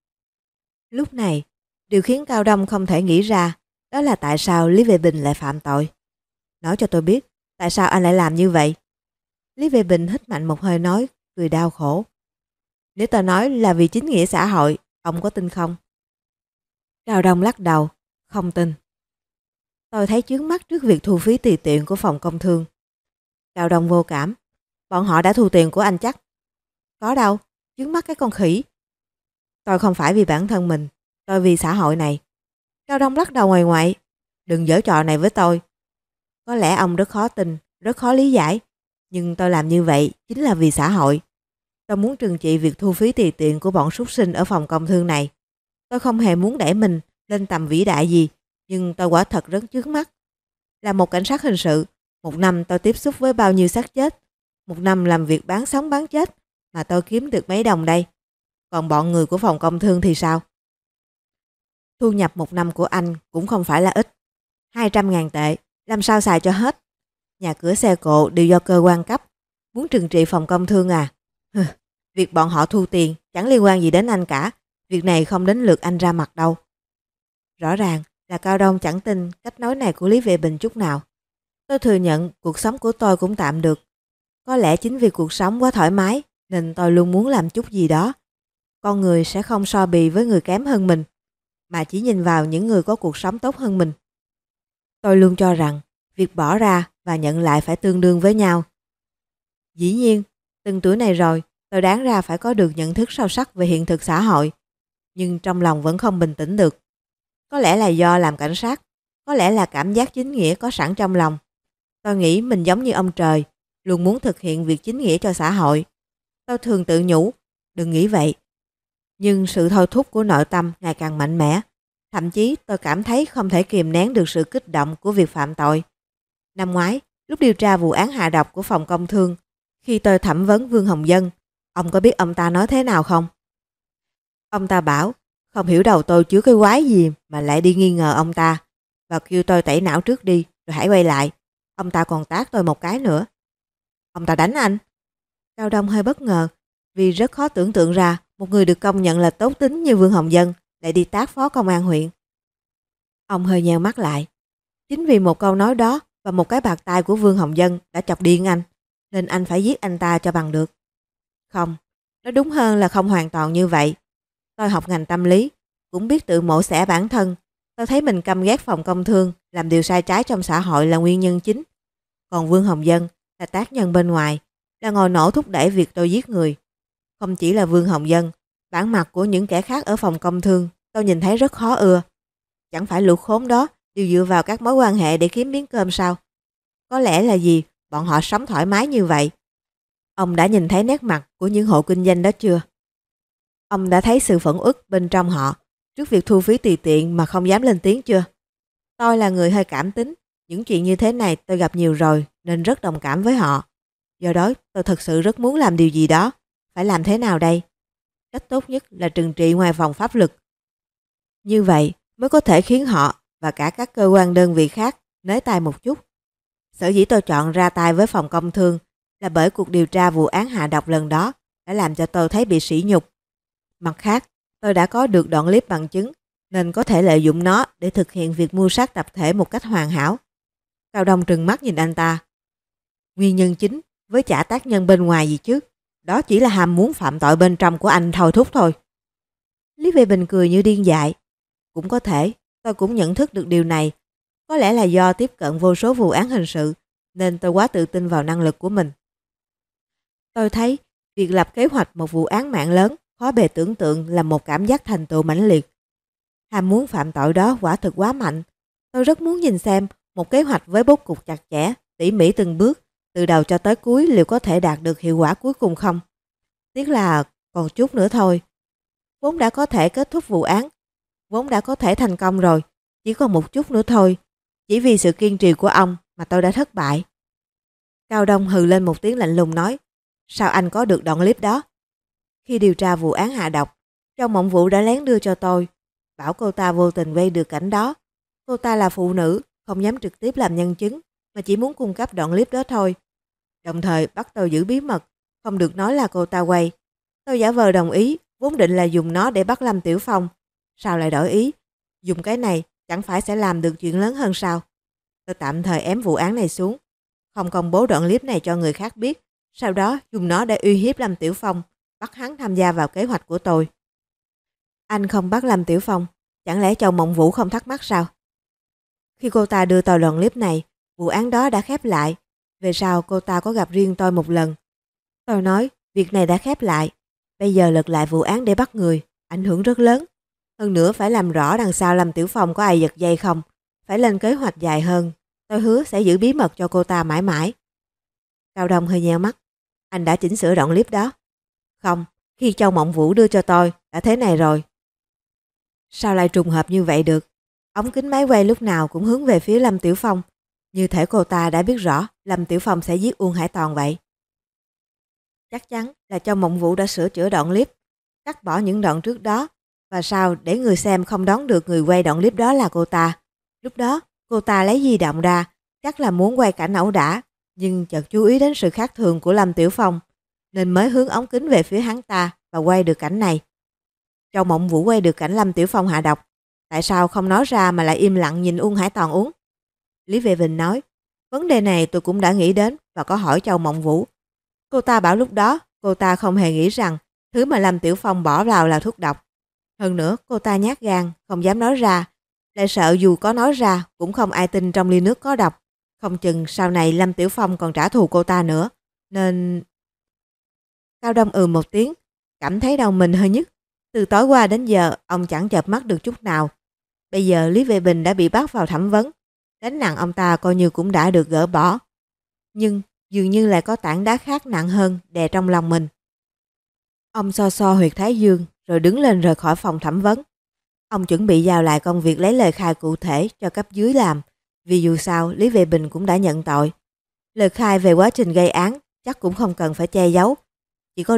Lúc này, điều khiến Cao Đông không thể nghĩ ra đó là tại sao Lý Vệ Bình lại phạm tội. Nói cho tôi biết, tại sao anh lại làm như vậy? Lý Vệ Bình hít mạnh một hơi nói, cười đau khổ. Nếu tôi nói là vì chính nghĩa xã hội, ông có tin không? Cao Đông lắc đầu, không tin. Tôi thấy chướng mắt trước việc thu phí tùy tiện của phòng công thương. Cao Đông vô cảm. Bọn họ đã thu tiền của anh chắc. Có đâu, chướng mắt cái con khỉ. Tôi không phải vì bản thân mình, tôi vì xã hội này. Cao Đông lắc đầu ngoài ngoại. Đừng giở trò này với tôi. Có lẽ ông rất khó tin, rất khó lý giải. Nhưng tôi làm như vậy chính là vì xã hội. Tôi muốn trừng trị việc thu phí tùy tiện của bọn súc sinh ở phòng công thương này. Tôi không hề muốn đẩy mình lên tầm vĩ đại gì, nhưng tôi quả thật rất chướng mắt. Là một cảnh sát hình sự, một năm tôi tiếp xúc với bao nhiêu xác chết. Một năm làm việc bán sống bán chết, mà tôi kiếm được mấy đồng đây. Còn bọn người của phòng công thương thì sao? Thu nhập một năm của anh cũng không phải là ít. hai trăm ngàn tệ, làm sao xài cho hết? Nhà cửa xe cộ đều do cơ quan cấp. Muốn trừng trị phòng công thương à? Hừ, việc bọn họ thu tiền chẳng liên quan gì đến anh cả. Việc này không đến lượt anh ra mặt đâu. Rõ ràng là Cao Đông chẳng tin cách nói này của Lý Vệ Bình chút nào. Tôi thừa nhận cuộc sống của tôi cũng tạm được. Có lẽ chính vì cuộc sống quá thoải mái nên tôi luôn muốn làm chút gì đó. Con người sẽ không so bì với người kém hơn mình, mà chỉ nhìn vào những người có cuộc sống tốt hơn mình. Tôi luôn cho rằng việc bỏ ra và nhận lại phải tương đương với nhau. Dĩ nhiên, từng tuổi này rồi, tôi đáng ra phải có được nhận thức sâu sắc về hiện thực xã hội, nhưng trong lòng vẫn không bình tĩnh được. Có lẽ là do làm cảnh sát, có lẽ là cảm giác chính nghĩa có sẵn trong lòng. Tôi nghĩ mình giống như ông trời, luôn muốn thực hiện việc chính nghĩa cho xã hội. Tôi thường tự nhủ, đừng nghĩ vậy. Nhưng sự thôi thúc của nội tâm ngày càng mạnh mẽ. Thậm chí tôi cảm thấy không thể kìm nén được sự kích động của việc phạm tội. Năm ngoái, lúc điều tra vụ án hạ độc của phòng công thương, khi tôi thẩm vấn Vương Hồng Dân, Ông có biết ông ta nói thế nào không? Ông ta bảo không hiểu đầu tôi chứa cái quái gì mà lại đi nghi ngờ ông ta, và kêu tôi tẩy não trước đi rồi hãy quay lại. Ông ta còn tát tôi một cái nữa. Ông ta đánh anh? Cao Đông hơi bất ngờ vì rất khó tưởng tượng ra một người được công nhận là tốt tính như Vương Hồng Dân lại đi tát phó công an huyện. Ông hơi nheo mắt lại. Chính vì một câu nói đó và một cái bạt tai của Vương Hồng Dân đã chọc điên anh, nên anh phải giết anh ta cho bằng được. Không, nói đúng hơn là không hoàn toàn như vậy. Tôi học ngành tâm lý, cũng biết tự mổ xẻ bản thân. Tôi thấy mình căm ghét phòng công thương, làm điều sai trái trong xã hội là nguyên nhân chính. Còn Vương Hồng Dân là tác nhân bên ngoài, là ngồi nổ thúc đẩy việc tôi giết người. Không chỉ là Vương Hồng Dân, bản mặt của những kẻ khác ở phòng công thương tôi nhìn thấy rất khó ưa. Chẳng phải lũ khốn đó đều dựa vào các mối quan hệ để kiếm miếng cơm sao? Có lẽ là gì bọn họ sống thoải mái như vậy. Ông đã nhìn thấy nét mặt của những hộ kinh doanh đó chưa? Ông đã thấy sự phẫn uất bên trong họ trước việc thu phí tùy tiện mà không dám lên tiếng chưa? Tôi là người hơi cảm tính, những chuyện như thế này tôi gặp nhiều rồi nên rất đồng cảm với họ. Do đó tôi thật sự rất muốn làm điều gì đó. Phải làm thế nào đây? Cách tốt nhất là trừng trị ngoài vòng pháp luật. Như vậy mới có thể khiến họ và cả các cơ quan đơn vị khác nới tay một chút. Sở dĩ tôi chọn ra tay với phòng công thương là bởi cuộc điều tra vụ án hạ độc lần đó đã làm cho tôi thấy bị sỉ nhục. Mặt khác, tôi đã có được đoạn clip bằng chứng nên có thể lợi dụng nó để thực hiện việc mưu sát tập thể một cách hoàn hảo. Cao Đông trừng mắt nhìn anh ta. Nguyên nhân chính với chả tác nhân bên ngoài gì chứ, đó chỉ là ham muốn phạm tội bên trong của anh thôi thúc thôi. Lý Vệ Bình cười như điên dại. Cũng có thể, tôi cũng nhận thức được điều này. Có lẽ là do tiếp cận vô số vụ án hình sự nên tôi quá tự tin vào năng lực của mình. Tôi thấy việc lập kế hoạch một vụ án mạng lớn khó bề tưởng tượng là một cảm giác thành tựu mãnh liệt. Ham muốn phạm tội đó quả thực quá mạnh. Tôi rất muốn nhìn xem một kế hoạch với bố cục chặt chẽ, tỉ mỉ từng bước, từ đầu cho tới cuối liệu có thể đạt được hiệu quả cuối cùng không. Tiếc là còn chút nữa thôi. Vốn đã có thể kết thúc vụ án, vốn đã có thể thành công rồi, chỉ còn một chút nữa thôi. Chỉ vì sự kiên trì của ông mà tôi đã thất bại. Cao Đông hừ lên một tiếng lạnh lùng nói, sao anh có được đoạn clip đó? Khi điều tra vụ án hạ độc, Châu Mộng Vũ đã lén đưa cho tôi, bảo cô ta vô tình quay được cảnh đó. Cô ta là phụ nữ, không dám trực tiếp làm nhân chứng, mà chỉ muốn cung cấp đoạn clip đó thôi. Đồng thời bắt tôi giữ bí mật, không được nói là cô ta quay. Tôi giả vờ đồng ý, vốn định là dùng nó để bắt Lâm Tiểu Phong. Sao lại đổi ý? Dùng cái này chẳng phải sẽ làm được chuyện lớn hơn sao? Tôi tạm thời ém vụ án này xuống, không công bố đoạn clip này cho người khác biết. Sau đó dùng nó để uy hiếp Lâm Tiểu Phong, bắt hắn tham gia vào kế hoạch của tôi. Anh không bắt Lâm Tiểu Phong, chẳng lẽ Châu Mộng Vũ không thắc mắc sao? Khi cô ta đưa tôi đoạn clip này, vụ án đó đã khép lại. Về sau cô ta có gặp riêng tôi một lần. Tôi nói, việc này đã khép lại. Bây giờ lật lại vụ án để bắt người, ảnh hưởng rất lớn. Hơn nữa phải làm rõ đằng sau Lâm Tiểu Phong có ai giật dây không. Phải lên kế hoạch dài hơn. Tôi hứa sẽ giữ bí mật cho cô ta mãi mãi. Cao Đông hơi nheo mắt. Anh đã chỉnh sửa đoạn clip đó. Không, khi Châu Mộng Vũ đưa cho tôi, đã thế này rồi. Sao lại trùng hợp như vậy được? Ống kính máy quay lúc nào cũng hướng về phía Lâm Tiểu Phong. Như thể cô ta đã biết rõ Lâm Tiểu Phong sẽ giết Uông Hải Toàn vậy. Chắc chắn là Châu Mộng Vũ đã sửa chữa đoạn clip, cắt bỏ những đoạn trước đó, và sao để người xem không đoán được người quay đoạn clip đó là cô ta. Lúc đó, cô ta lấy di động ra, chắc là muốn quay cảnh ẩu đả, nhưng chợt chú ý đến sự khác thường của Lâm Tiểu Phong, nên mới hướng ống kính về phía hắn ta và quay được cảnh này. Châu Mộng Vũ quay được cảnh Lâm Tiểu Phong hạ độc, tại sao không nói ra mà lại im lặng nhìn Uông Hải Toàn uống? Lý Vệ Bình nói, vấn đề này tôi cũng đã nghĩ đến và có hỏi Châu Mộng Vũ. Cô ta bảo lúc đó cô ta không hề nghĩ rằng thứ mà Lâm Tiểu Phong bỏ vào là thuốc độc. Hơn nữa cô ta nhát gan, không dám nói ra, lại sợ dù có nói ra cũng không ai tin trong ly nước có độc. Không chừng sau này Lâm Tiểu Phong còn trả thù cô ta nữa. Nên... Cao Đông ừ một tiếng, cảm thấy đầu mình hơi nhức. Từ tối qua đến giờ ông chẳng chợp mắt được chút nào. Bây giờ Lý Vệ Bình đã bị bắt vào thẩm vấn, gánh nặng ông ta coi như cũng đã được gỡ bỏ. Nhưng dường như lại có tảng đá khác nặng hơn đè trong lòng mình. Ông so so huyệt thái dương rồi đứng lên rời khỏi phòng thẩm vấn. Ông chuẩn bị giao lại công việc lấy lời khai cụ thể cho cấp dưới làm, vì dù sao Lý Vệ Bình cũng đã nhận tội. Lời khai về quá trình gây án chắc cũng không cần phải che giấu. Chỉ có điều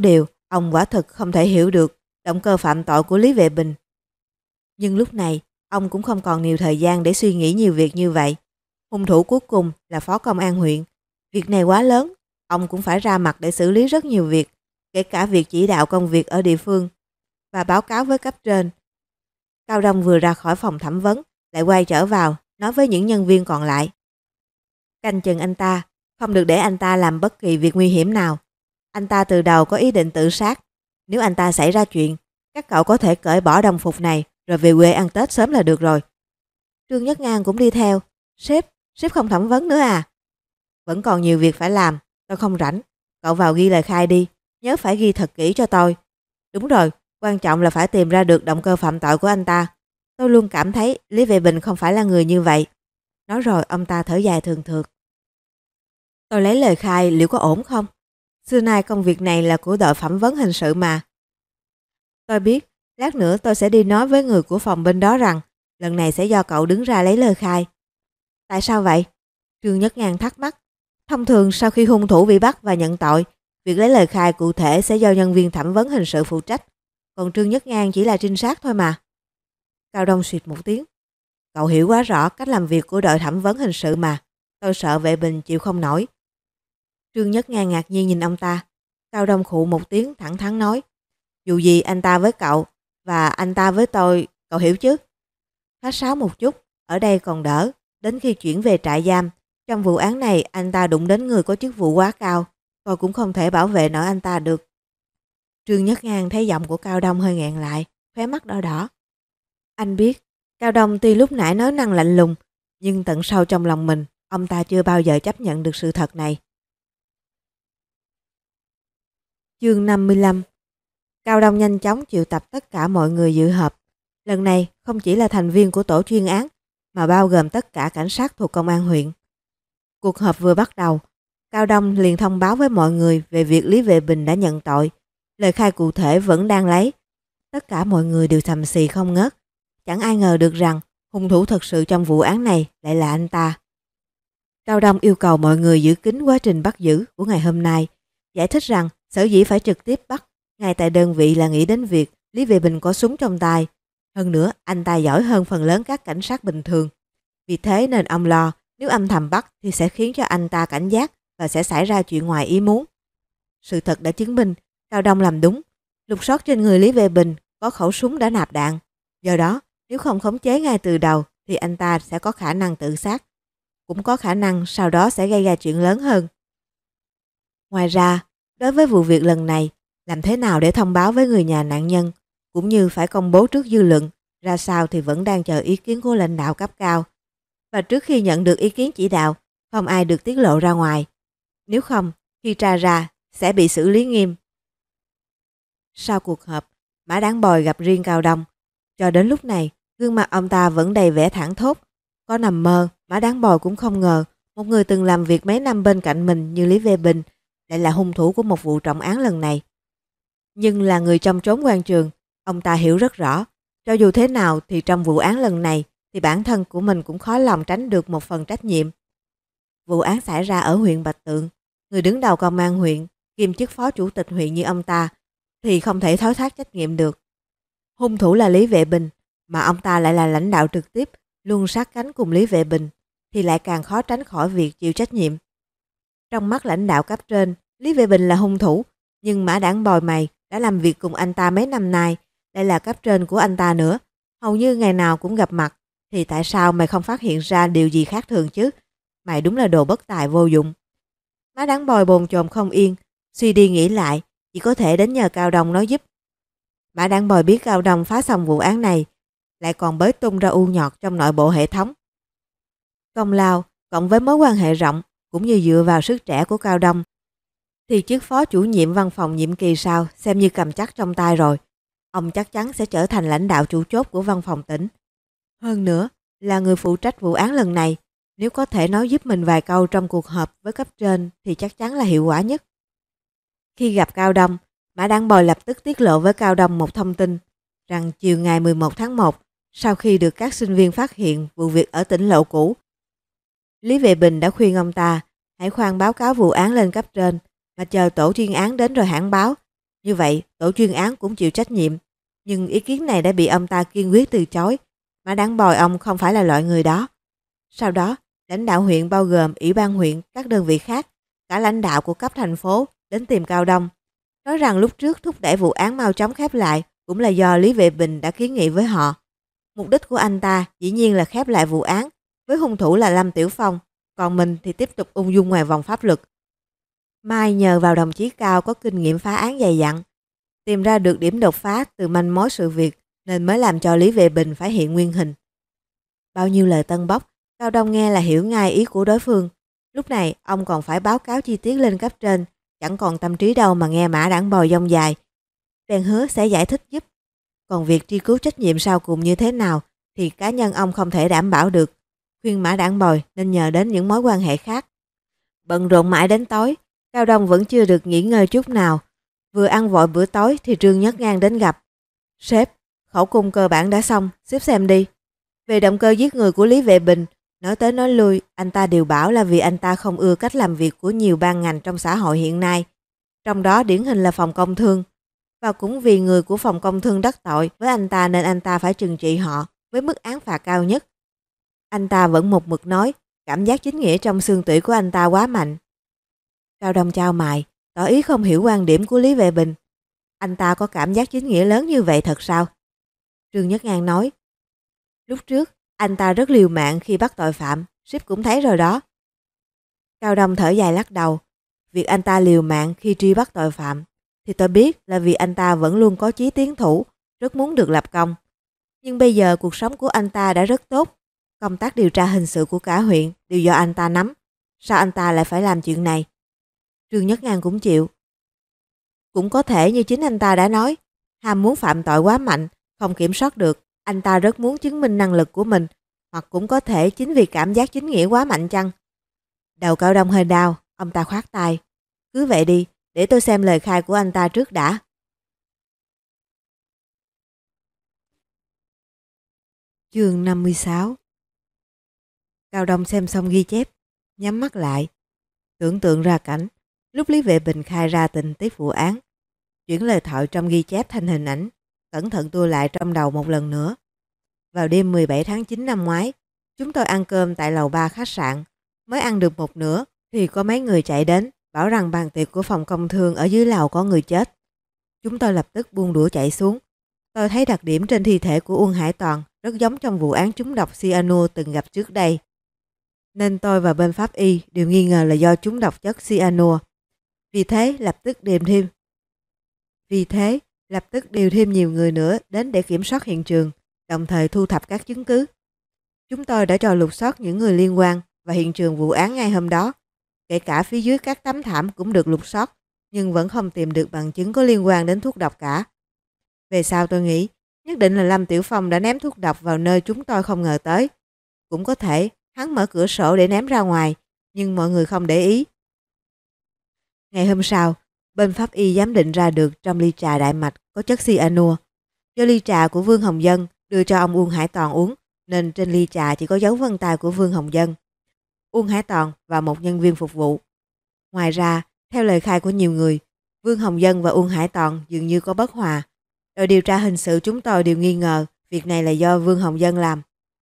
ông quả thực không thể hiểu được động cơ phạm tội của Lý Vệ Bình. Nhưng lúc này, ông cũng không còn nhiều thời gian để suy nghĩ nhiều việc như vậy. Hung thủ cuối cùng là phó công an huyện. Việc này quá lớn, ông cũng phải ra mặt để xử lý rất nhiều việc, kể cả việc chỉ đạo công việc ở địa phương và báo cáo với cấp trên. Cao Đông vừa ra khỏi phòng thẩm vấn, lại quay trở vào, nói với những nhân viên còn lại. Canh chừng anh ta, không được để anh ta làm bất kỳ việc nguy hiểm nào. Anh ta từ đầu có ý định tự sát. Nếu anh ta xảy ra chuyện, các cậu có thể cởi bỏ đồng phục này rồi về quê ăn Tết sớm là được rồi. Trương Nhất Ngang cũng đi theo. Sếp, sếp không thẩm vấn nữa à? Vẫn còn nhiều việc phải làm, tôi không rảnh. Cậu vào ghi lời khai đi, nhớ phải ghi thật kỹ cho tôi. Đúng rồi, quan trọng là phải tìm ra được động cơ phạm tội của anh ta. Tôi luôn cảm thấy Lý Vệ Bình không phải là người như vậy. Nói rồi ông ta thở dài thường thượt. Tôi lấy lời khai liệu có ổn không? Xưa nay công việc này là của đội phỏng vấn hình sự mà. Tôi biết, lát nữa tôi sẽ đi nói với người của phòng bên đó rằng lần này sẽ do cậu đứng ra lấy lời khai. Tại sao vậy? Trương Nhất Ngang thắc mắc. Thông thường sau khi hung thủ bị bắt và nhận tội, việc lấy lời khai cụ thể sẽ do nhân viên thẩm vấn hình sự phụ trách. Còn Trương Nhất Ngang chỉ là trinh sát thôi mà. Cao Đông xịt một tiếng. Cậu hiểu quá rõ cách làm việc của đội thẩm vấn hình sự mà. Tôi sợ Vệ Bình chịu không nổi. Trương Nhất Ngang ngạc nhiên nhìn ông ta. Cao Đông khụ một tiếng thẳng thắn nói. Dù gì anh ta với cậu và anh ta với tôi, cậu hiểu chứ? Khách sáo một chút, ở đây còn đỡ. Đến khi chuyển về trại giam, trong vụ án này anh ta đụng đến người có chức vụ quá cao. Tôi cũng không thể bảo vệ nổi anh ta được. Trương Nhất Ngang thấy giọng của Cao Đông hơi nghẹn lại, khóe mắt đỏ đỏ. Anh biết, Cao Đông tuy lúc nãy nói năng lạnh lùng, nhưng tận sâu trong lòng mình, ông ta chưa bao giờ chấp nhận được sự thật này. Chương năm mươi lăm. Cao Đông nhanh chóng triệu tập tất cả mọi người dự họp. Lần này không chỉ là thành viên của tổ chuyên án, mà bao gồm tất cả cảnh sát thuộc công an huyện. Cuộc họp vừa bắt đầu, Cao Đông liền thông báo với mọi người về việc Lý Vệ Bình đã nhận tội. Lời khai cụ thể vẫn đang lấy. Tất cả mọi người đều sầm xì không ngớt. Chẳng ai ngờ được rằng hung thủ thật sự trong vụ án này lại là anh ta. Cao Đông yêu cầu mọi người giữ kín quá trình bắt giữ của ngày hôm nay, giải thích rằng sở dĩ phải trực tiếp bắt ngay tại đơn vị là nghĩ đến việc Lý Vệ Bình có súng trong tay. Hơn nữa, anh ta giỏi hơn phần lớn các cảnh sát bình thường. Vì thế nên ông lo nếu âm thầm bắt thì sẽ khiến cho anh ta cảnh giác và sẽ xảy ra chuyện ngoài ý muốn. Sự thật đã chứng minh Cao Đông làm đúng. Lục soát trên người Lý Vệ Bình có khẩu súng đã nạp đạn. Do đó, nếu không khống chế ngay từ đầu thì anh ta sẽ có khả năng tự sát. Cũng có khả năng sau đó sẽ gây ra chuyện lớn hơn. Ngoài ra, đối với vụ việc lần này, làm thế nào để thông báo với người nhà nạn nhân, cũng như phải công bố trước dư luận, ra sao thì vẫn đang chờ ý kiến của lãnh đạo cấp cao. Và trước khi nhận được ý kiến chỉ đạo, không ai được tiết lộ ra ngoài. Nếu không, khi tra ra, sẽ bị xử lý nghiêm. Sau cuộc họp, Mã Đáng Bồi gặp riêng Cao Đông. Cho đến lúc này, gương mặt ông ta vẫn đầy vẻ thảng thốt. Có nằm mơ, Mã Đáng Bồi cũng không ngờ một người từng làm việc mấy năm bên cạnh mình như Lý Vệ Bình lại là hung thủ của một vụ trọng án lần này. Nhưng là người trong chốn quan trường, ông ta hiểu rất rõ, cho dù thế nào thì trong vụ án lần này thì bản thân của mình cũng khó lòng tránh được một phần trách nhiệm. Vụ án xảy ra ở huyện Bạch Tượng, người đứng đầu công an huyện, kiêm chức phó chủ tịch huyện như ông ta thì không thể thoái thác trách nhiệm được. Hung thủ là Lý Vệ Bình, mà ông ta lại là lãnh đạo trực tiếp, luôn sát cánh cùng Lý Vệ Bình, thì lại càng khó tránh khỏi việc chịu trách nhiệm. Trong mắt lãnh đạo cấp trên, Lý Vệ Bình là hung thủ, nhưng Mã Đảng Bồi mày đã làm việc cùng anh ta mấy năm nay, lại là cấp trên của anh ta nữa, hầu như ngày nào cũng gặp mặt, thì tại sao mày không phát hiện ra điều gì khác thường chứ? Mày đúng là đồ bất tài vô dụng. Mã Đảng Bồi bồn chồn không yên, suy đi nghĩ lại, chỉ có thể đến nhờ Cao Đông nói giúp. Mã Đảng Bồi biết Cao Đông phá xong vụ án này, lại còn bới tung ra u nhọt trong nội bộ hệ thống. Công lao cộng với mối quan hệ rộng, cũng như dựa vào sức trẻ của Cao Đông, thì chức phó chủ nhiệm văn phòng nhiệm kỳ sau xem như cầm chắc trong tay rồi. Ông chắc chắn sẽ trở thành lãnh đạo chủ chốt của văn phòng tỉnh. Hơn nữa, là người phụ trách vụ án lần này, nếu có thể nói giúp mình vài câu trong cuộc họp với cấp trên thì chắc chắn là hiệu quả nhất. Khi gặp Cao Đông, Mã Đảng Bồi lập tức tiết lộ với Cao Đông một thông tin rằng chiều ngày mười một tháng một, sau khi được các sinh viên phát hiện vụ việc ở tỉnh Lộ Cũ, Lý Vệ Bình đã khuyên ông ta hãy khoan báo cáo vụ án lên cấp trên, mà chờ tổ chuyên án đến rồi hãng báo. Như vậy, tổ chuyên án cũng chịu trách nhiệm. Nhưng ý kiến này đã bị ông ta kiên quyết từ chối. Mã Đản Bồi ông không phải là loại người đó. Sau đó, lãnh đạo huyện bao gồm ủy ban huyện, các đơn vị khác, cả lãnh đạo của cấp thành phố đến tìm Cao Đông. Nói rằng lúc trước thúc đẩy vụ án mau chóng khép lại cũng là do Lý Vệ Bình đã kiến nghị với họ. Mục đích của anh ta dĩ nhiên là khép lại vụ án với hung thủ là Lâm Tiểu Phong, còn mình thì tiếp tục ung dung ngoài vòng pháp luật. Mai nhờ vào đồng chí Cao có kinh nghiệm phá án dày dặn, tìm ra được điểm đột phá từ manh mối sự việc nên mới làm cho Lý Vệ Bình phải hiện nguyên hình. Bao nhiêu lời tân bốc, Cao Đông nghe là hiểu ngay ý của đối phương. Lúc này ông còn phải báo cáo chi tiết lên cấp trên, chẳng còn tâm trí đâu mà nghe Mã Đản Bồi dông dài. Bèn hứa sẽ giải thích giúp. Còn việc truy cứu trách nhiệm sau cùng như thế nào thì cá nhân ông không thể đảm bảo được. Khuyên Mã Đản Bồi nên nhờ đến những mối quan hệ khác. Bận rộn mãi đến tối, Cao Đông vẫn chưa được nghỉ ngơi chút nào. Vừa ăn vội bữa tối thì Trương Nhất Ngang đến gặp. Sếp, khẩu cung cơ bản đã xong, xếp xem đi. Về động cơ giết người của Lý Vệ Bình, nói tới nói lui, anh ta đều bảo là vì anh ta không ưa cách làm việc của nhiều ban ngành trong xã hội hiện nay. Trong đó điển hình là phòng công thương. Và cũng vì người của phòng công thương đắc tội với anh ta nên anh ta phải trừng trị họ với mức án phạt cao nhất. Anh ta vẫn một mực nói, cảm giác chính nghĩa trong xương tủy của anh ta quá mạnh. Cao Đông chau mày, tỏ ý không hiểu quan điểm của Lý Vệ Bình. Anh ta có cảm giác chính nghĩa lớn như vậy thật sao? Trương Nhất Ngang nói, lúc trước anh ta rất liều mạng khi bắt tội phạm, sếp cũng thấy rồi đó. Cao Đông thở dài lắc đầu, việc anh ta liều mạng khi truy bắt tội phạm thì tôi biết là vì anh ta vẫn luôn có chí tiến thủ, rất muốn được lập công. Nhưng bây giờ cuộc sống của anh ta đã rất tốt, công tác điều tra hình sự của cả huyện đều do anh ta nắm. Sao anh ta lại phải làm chuyện này? Trương Nhất Ngang cũng chịu. Cũng có thể như chính anh ta đã nói, ham muốn phạm tội quá mạnh, không kiểm soát được, anh ta rất muốn chứng minh năng lực của mình, hoặc cũng có thể chính vì cảm giác chính nghĩa quá mạnh chăng? Đầu Cao Đông hơi đau, ông ta khoát tay. Cứ vậy đi, để tôi xem lời khai của anh ta trước đã. Chương năm mươi sáu. Cao Đông xem xong ghi chép, nhắm mắt lại, tưởng tượng ra cảnh lúc Lý Vệ Bình khai ra tình tiết vụ án, chuyển lời thoại trong ghi chép thành hình ảnh, cẩn thận tua lại trong đầu một lần nữa. Vào đêm mười bảy tháng chín năm ngoái, chúng tôi ăn cơm tại lầu ba khách sạn, mới ăn được một nửa thì có mấy người chạy đến, bảo rằng bàn tiệc của phòng công thương ở dưới lầu có người chết. Chúng tôi lập tức buông đũa chạy xuống. Tôi thấy đặc điểm trên thi thể của Uông Hải Toàn rất giống trong vụ án trúng độc cyanua từng gặp trước đây. Nên tôi và bên pháp y đều nghi ngờ là do trúng độc chất cyanua. Vì thế lập tức đem thêm. Vì thế lập tức điều thêm nhiều người nữa đến để kiểm soát hiện trường, đồng thời thu thập các chứng cứ. Chúng tôi đã cho lục soát những người liên quan và hiện trường vụ án ngay hôm đó. Kể cả phía dưới các tấm thảm cũng được lục soát, nhưng vẫn không tìm được bằng chứng có liên quan đến thuốc độc cả. Về sau tôi nghĩ, nhất định là Lâm Tiểu Phong đã ném thuốc độc vào nơi chúng tôi không ngờ tới. Cũng có thể hắn mở cửa sổ để ném ra ngoài, nhưng mọi người không để ý. Ngày hôm sau, bên pháp y giám định ra được trong ly trà đại mạch có chất cyanua. Do ly trà của Vương Hồng Dân đưa cho ông Uông Hải Toàn uống, nên trên ly trà chỉ có dấu vân tay của Vương Hồng Dân, Uông Hải Toàn và một nhân viên phục vụ. Ngoài ra, theo lời khai của nhiều người, Vương Hồng Dân và Uông Hải Toàn dường như có bất hòa. Đội điều tra hình sự chúng tôi đều nghi ngờ việc này là do Vương Hồng Dân làm.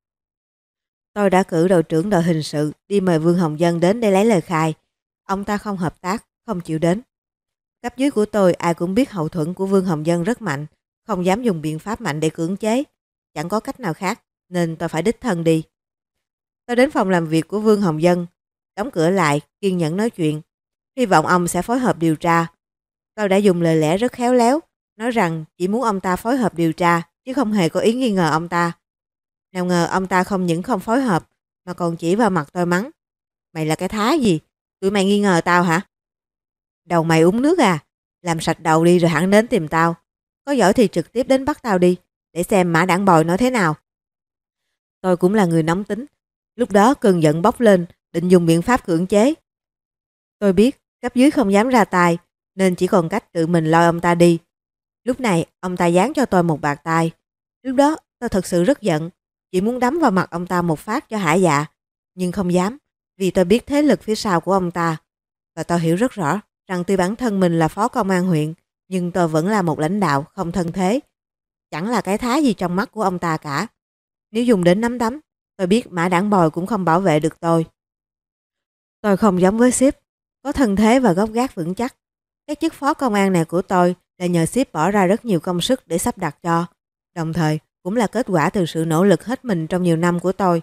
Tôi đã cử đội trưởng đội hình sự đi mời Vương Hồng Dân đến để lấy lời khai. Ông ta không hợp tác, không chịu đến. Cấp dưới của tôi ai cũng biết hậu thuẫn của Vương Hồng Dân rất mạnh, không dám dùng biện pháp mạnh để cưỡng chế. Chẳng có cách nào khác, nên tôi phải đích thân đi. Tôi đến phòng làm việc của Vương Hồng Dân, đóng cửa lại, kiên nhẫn nói chuyện. Hy vọng ông sẽ phối hợp điều tra. Tôi đã dùng lời lẽ rất khéo léo, nói rằng chỉ muốn ông ta phối hợp điều tra, chứ không hề có ý nghi ngờ ông ta. Nào ngờ ông ta không những không phối hợp, mà còn chỉ vào mặt tôi mắng. Mày là cái thá gì? Tụi mày nghi ngờ tao hả? Đầu mày uống nước à? Làm sạch đầu đi rồi hẳn đến tìm tao. Có giỏi thì trực tiếp đến bắt tao đi, để xem Mã Đản Bồi nói thế nào. Tôi cũng là người nóng tính. Lúc đó cơn giận bốc lên, định dùng biện pháp cưỡng chế. Tôi biết cấp dưới không dám ra tay, nên chỉ còn cách tự mình lôi ông ta đi. Lúc này ông ta giáng cho tôi một bạt tai. Lúc đó tôi thật sự rất giận, chỉ muốn đấm vào mặt ông ta một phát cho hả dạ, nhưng không dám, vì tôi biết thế lực phía sau của ông ta. Và tôi hiểu rất rõ rằng tuy bản thân mình là phó công an huyện, nhưng tôi vẫn là một lãnh đạo không thân thế. Chẳng là cái thái gì trong mắt của ông ta cả. Nếu dùng đến nắm đấm, tôi biết mã đảng bồi cũng không bảo vệ được tôi. Tôi không giống với sếp, có thân thế và gốc gác vững chắc. Cái chức phó công an này của tôi là nhờ sếp bỏ ra rất nhiều công sức để sắp đặt cho. Đồng thời cũng là kết quả từ sự nỗ lực hết mình trong nhiều năm của tôi.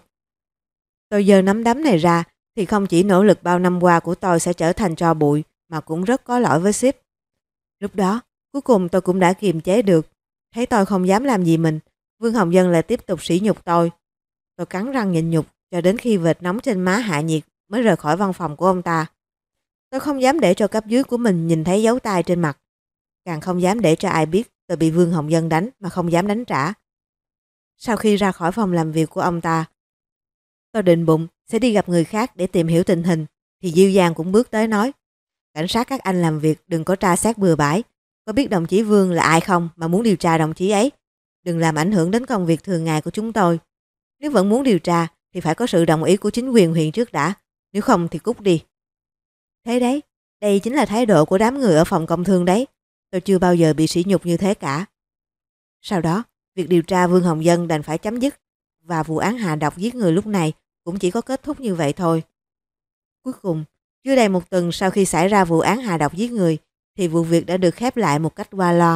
Tôi giơ nắm đấm này ra thì không chỉ nỗ lực bao năm qua của tôi sẽ trở thành tro bụi mà cũng rất có lỗi với sếp. Lúc đó, cuối cùng tôi cũng đã kiềm chế được. Thấy tôi không dám làm gì mình, Vương Hồng Dân lại tiếp tục sỉ nhục tôi. Tôi cắn răng nhịn nhục cho đến khi vệt nóng trên má hạ nhiệt mới rời khỏi văn phòng của ông ta. Tôi không dám để cho cấp dưới của mình nhìn thấy dấu tay trên mặt. Càng không dám để cho ai biết tôi bị Vương Hồng Dân đánh mà không dám đánh trả. Sau khi ra khỏi phòng làm việc của ông ta, tôi định bụng sẽ đi gặp người khác để tìm hiểu tình hình, thì Diêu Giang cũng bước tới nói: cảnh sát các anh làm việc đừng có tra xét bừa bãi. Có biết đồng chí Vương là ai không mà muốn điều tra đồng chí ấy? Đừng làm ảnh hưởng đến công việc thường ngày của chúng tôi. Nếu vẫn muốn điều tra thì phải có sự đồng ý của chính quyền huyện trước đã, nếu không thì cút đi. Thế đấy, đây chính là thái độ của đám người ở phòng công thương đấy. Tôi chưa bao giờ bị sỉ nhục như thế cả. Sau đó, việc điều tra Vương Hồng Dân đành phải chấm dứt và vụ án hạ độc giết người lúc này cũng chỉ có kết thúc như vậy thôi. Cuối cùng, chưa đầy một tuần sau khi xảy ra vụ án hạ độc giết người thì vụ việc đã được khép lại một cách qua lo.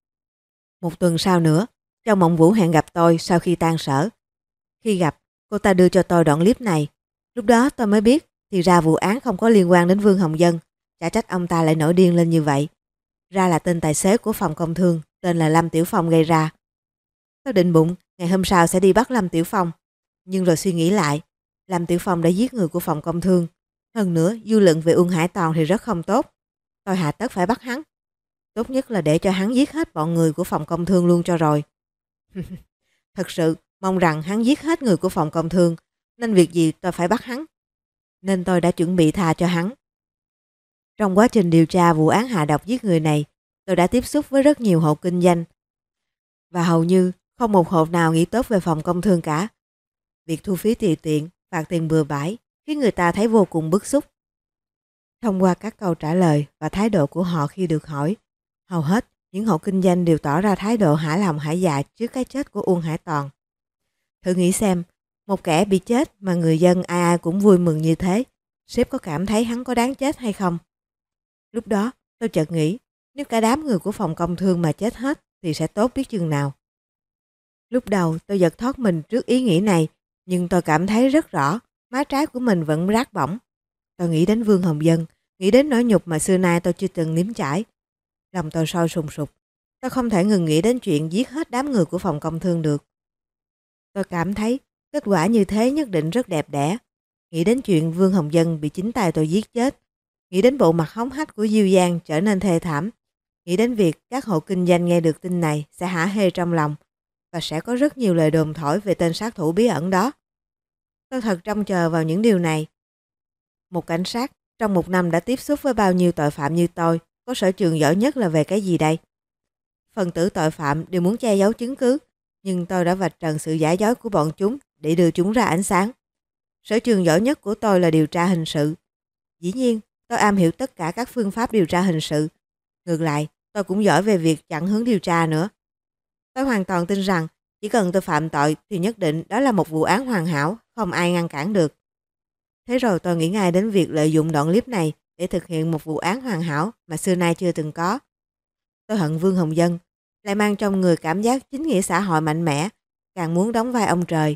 Một tuần sau nữa, Châu Mộng Vũ hẹn gặp tôi sau khi tan sở. Khi gặp, cô ta đưa cho tôi đoạn clip này. Lúc đó tôi mới biết thì ra vụ án không có liên quan đến Vương Hồng Dân. Chả trách ông ta lại nổi điên lên như vậy. Ra là tên tài xế của phòng công thương tên là Lâm Tiểu Phong gây ra. Tôi định bụng ngày hôm sau sẽ đi bắt Lâm Tiểu Phong. Nhưng rồi suy nghĩ lại, Lâm Tiểu Phong đã giết người của phòng công thương. Hơn nữa, dư luận về Uông Hải Toàn thì rất không tốt. Tôi hạ tất phải bắt hắn. Tốt nhất là để cho hắn giết hết bọn người của phòng công thương luôn cho rồi. Thật sự mong rằng hắn giết hết người của phòng công thương, nên việc gì tôi phải bắt hắn. Nên tôi đã chuẩn bị tha cho hắn. Trong quá trình điều tra vụ án hạ độc giết người này, tôi đã tiếp xúc với rất nhiều hộ kinh doanh. Và hầu như không một hộ nào nghĩ tốt về phòng công thương cả. Việc thu phí tùy tiện, phạt tiền bừa bãi khiến người ta thấy vô cùng bức xúc. Thông qua các câu trả lời và thái độ của họ khi được hỏi, hầu hết những hộ kinh doanh đều tỏ ra thái độ hả lòng hả dạ trước cái chết của Uông Hải Toàn. Thử nghĩ xem, một kẻ bị chết mà người dân ai ai cũng vui mừng như thế, sếp có cảm thấy hắn có đáng chết hay không? Lúc đó tôi chợt nghĩ, nếu cả đám người của phòng công thương mà chết hết thì sẽ tốt biết chừng nào. Lúc đầu tôi giật thoát mình trước ý nghĩ này, nhưng tôi cảm thấy rất rõ má trái của mình vẫn rát bỏng. Tôi nghĩ đến Vương Hồng Dân, nghĩ đến nỗi nhục mà xưa nay tôi chưa từng nếm trải. Lòng tôi sôi sùng sục. Tôi không thể ngừng nghĩ đến chuyện giết hết đám người của phòng công thương được. Tôi cảm thấy kết quả như thế nhất định rất đẹp đẽ. Nghĩ đến chuyện Vương Hồng Dân bị chính tay tôi giết chết. Nghĩ đến bộ mặt hống hách của Diêu Giang trở nên thê thảm. Nghĩ đến việc các hộ kinh doanh nghe được tin này sẽ hả hê trong lòng và sẽ có rất nhiều lời đồn thổi về tên sát thủ bí ẩn đó. Tôi thật trông chờ vào những điều này. Một cảnh sát trong một năm đã tiếp xúc với bao nhiêu tội phạm như tôi, có sở trường giỏi nhất là về cái gì đây? Phần tử tội phạm đều muốn che giấu chứng cứ, nhưng tôi đã vạch trần sự giả dối của bọn chúng để đưa chúng ra ánh sáng. Sở trường giỏi nhất của tôi là điều tra hình sự. Dĩ nhiên, tôi am hiểu tất cả các phương pháp điều tra hình sự. Ngược lại, tôi cũng giỏi về việc chặn hướng điều tra nữa. Tôi hoàn toàn tin rằng chỉ cần tôi phạm tội thì nhất định đó là một vụ án hoàn hảo, không ai ngăn cản được. Thế rồi tôi nghĩ ngay đến việc lợi dụng đoạn clip này để thực hiện một vụ án hoàn hảo mà xưa nay chưa từng có. Tôi hận Vương Hồng Dân, lại mang trong người cảm giác chính nghĩa xã hội mạnh mẽ, càng muốn đóng vai ông trời.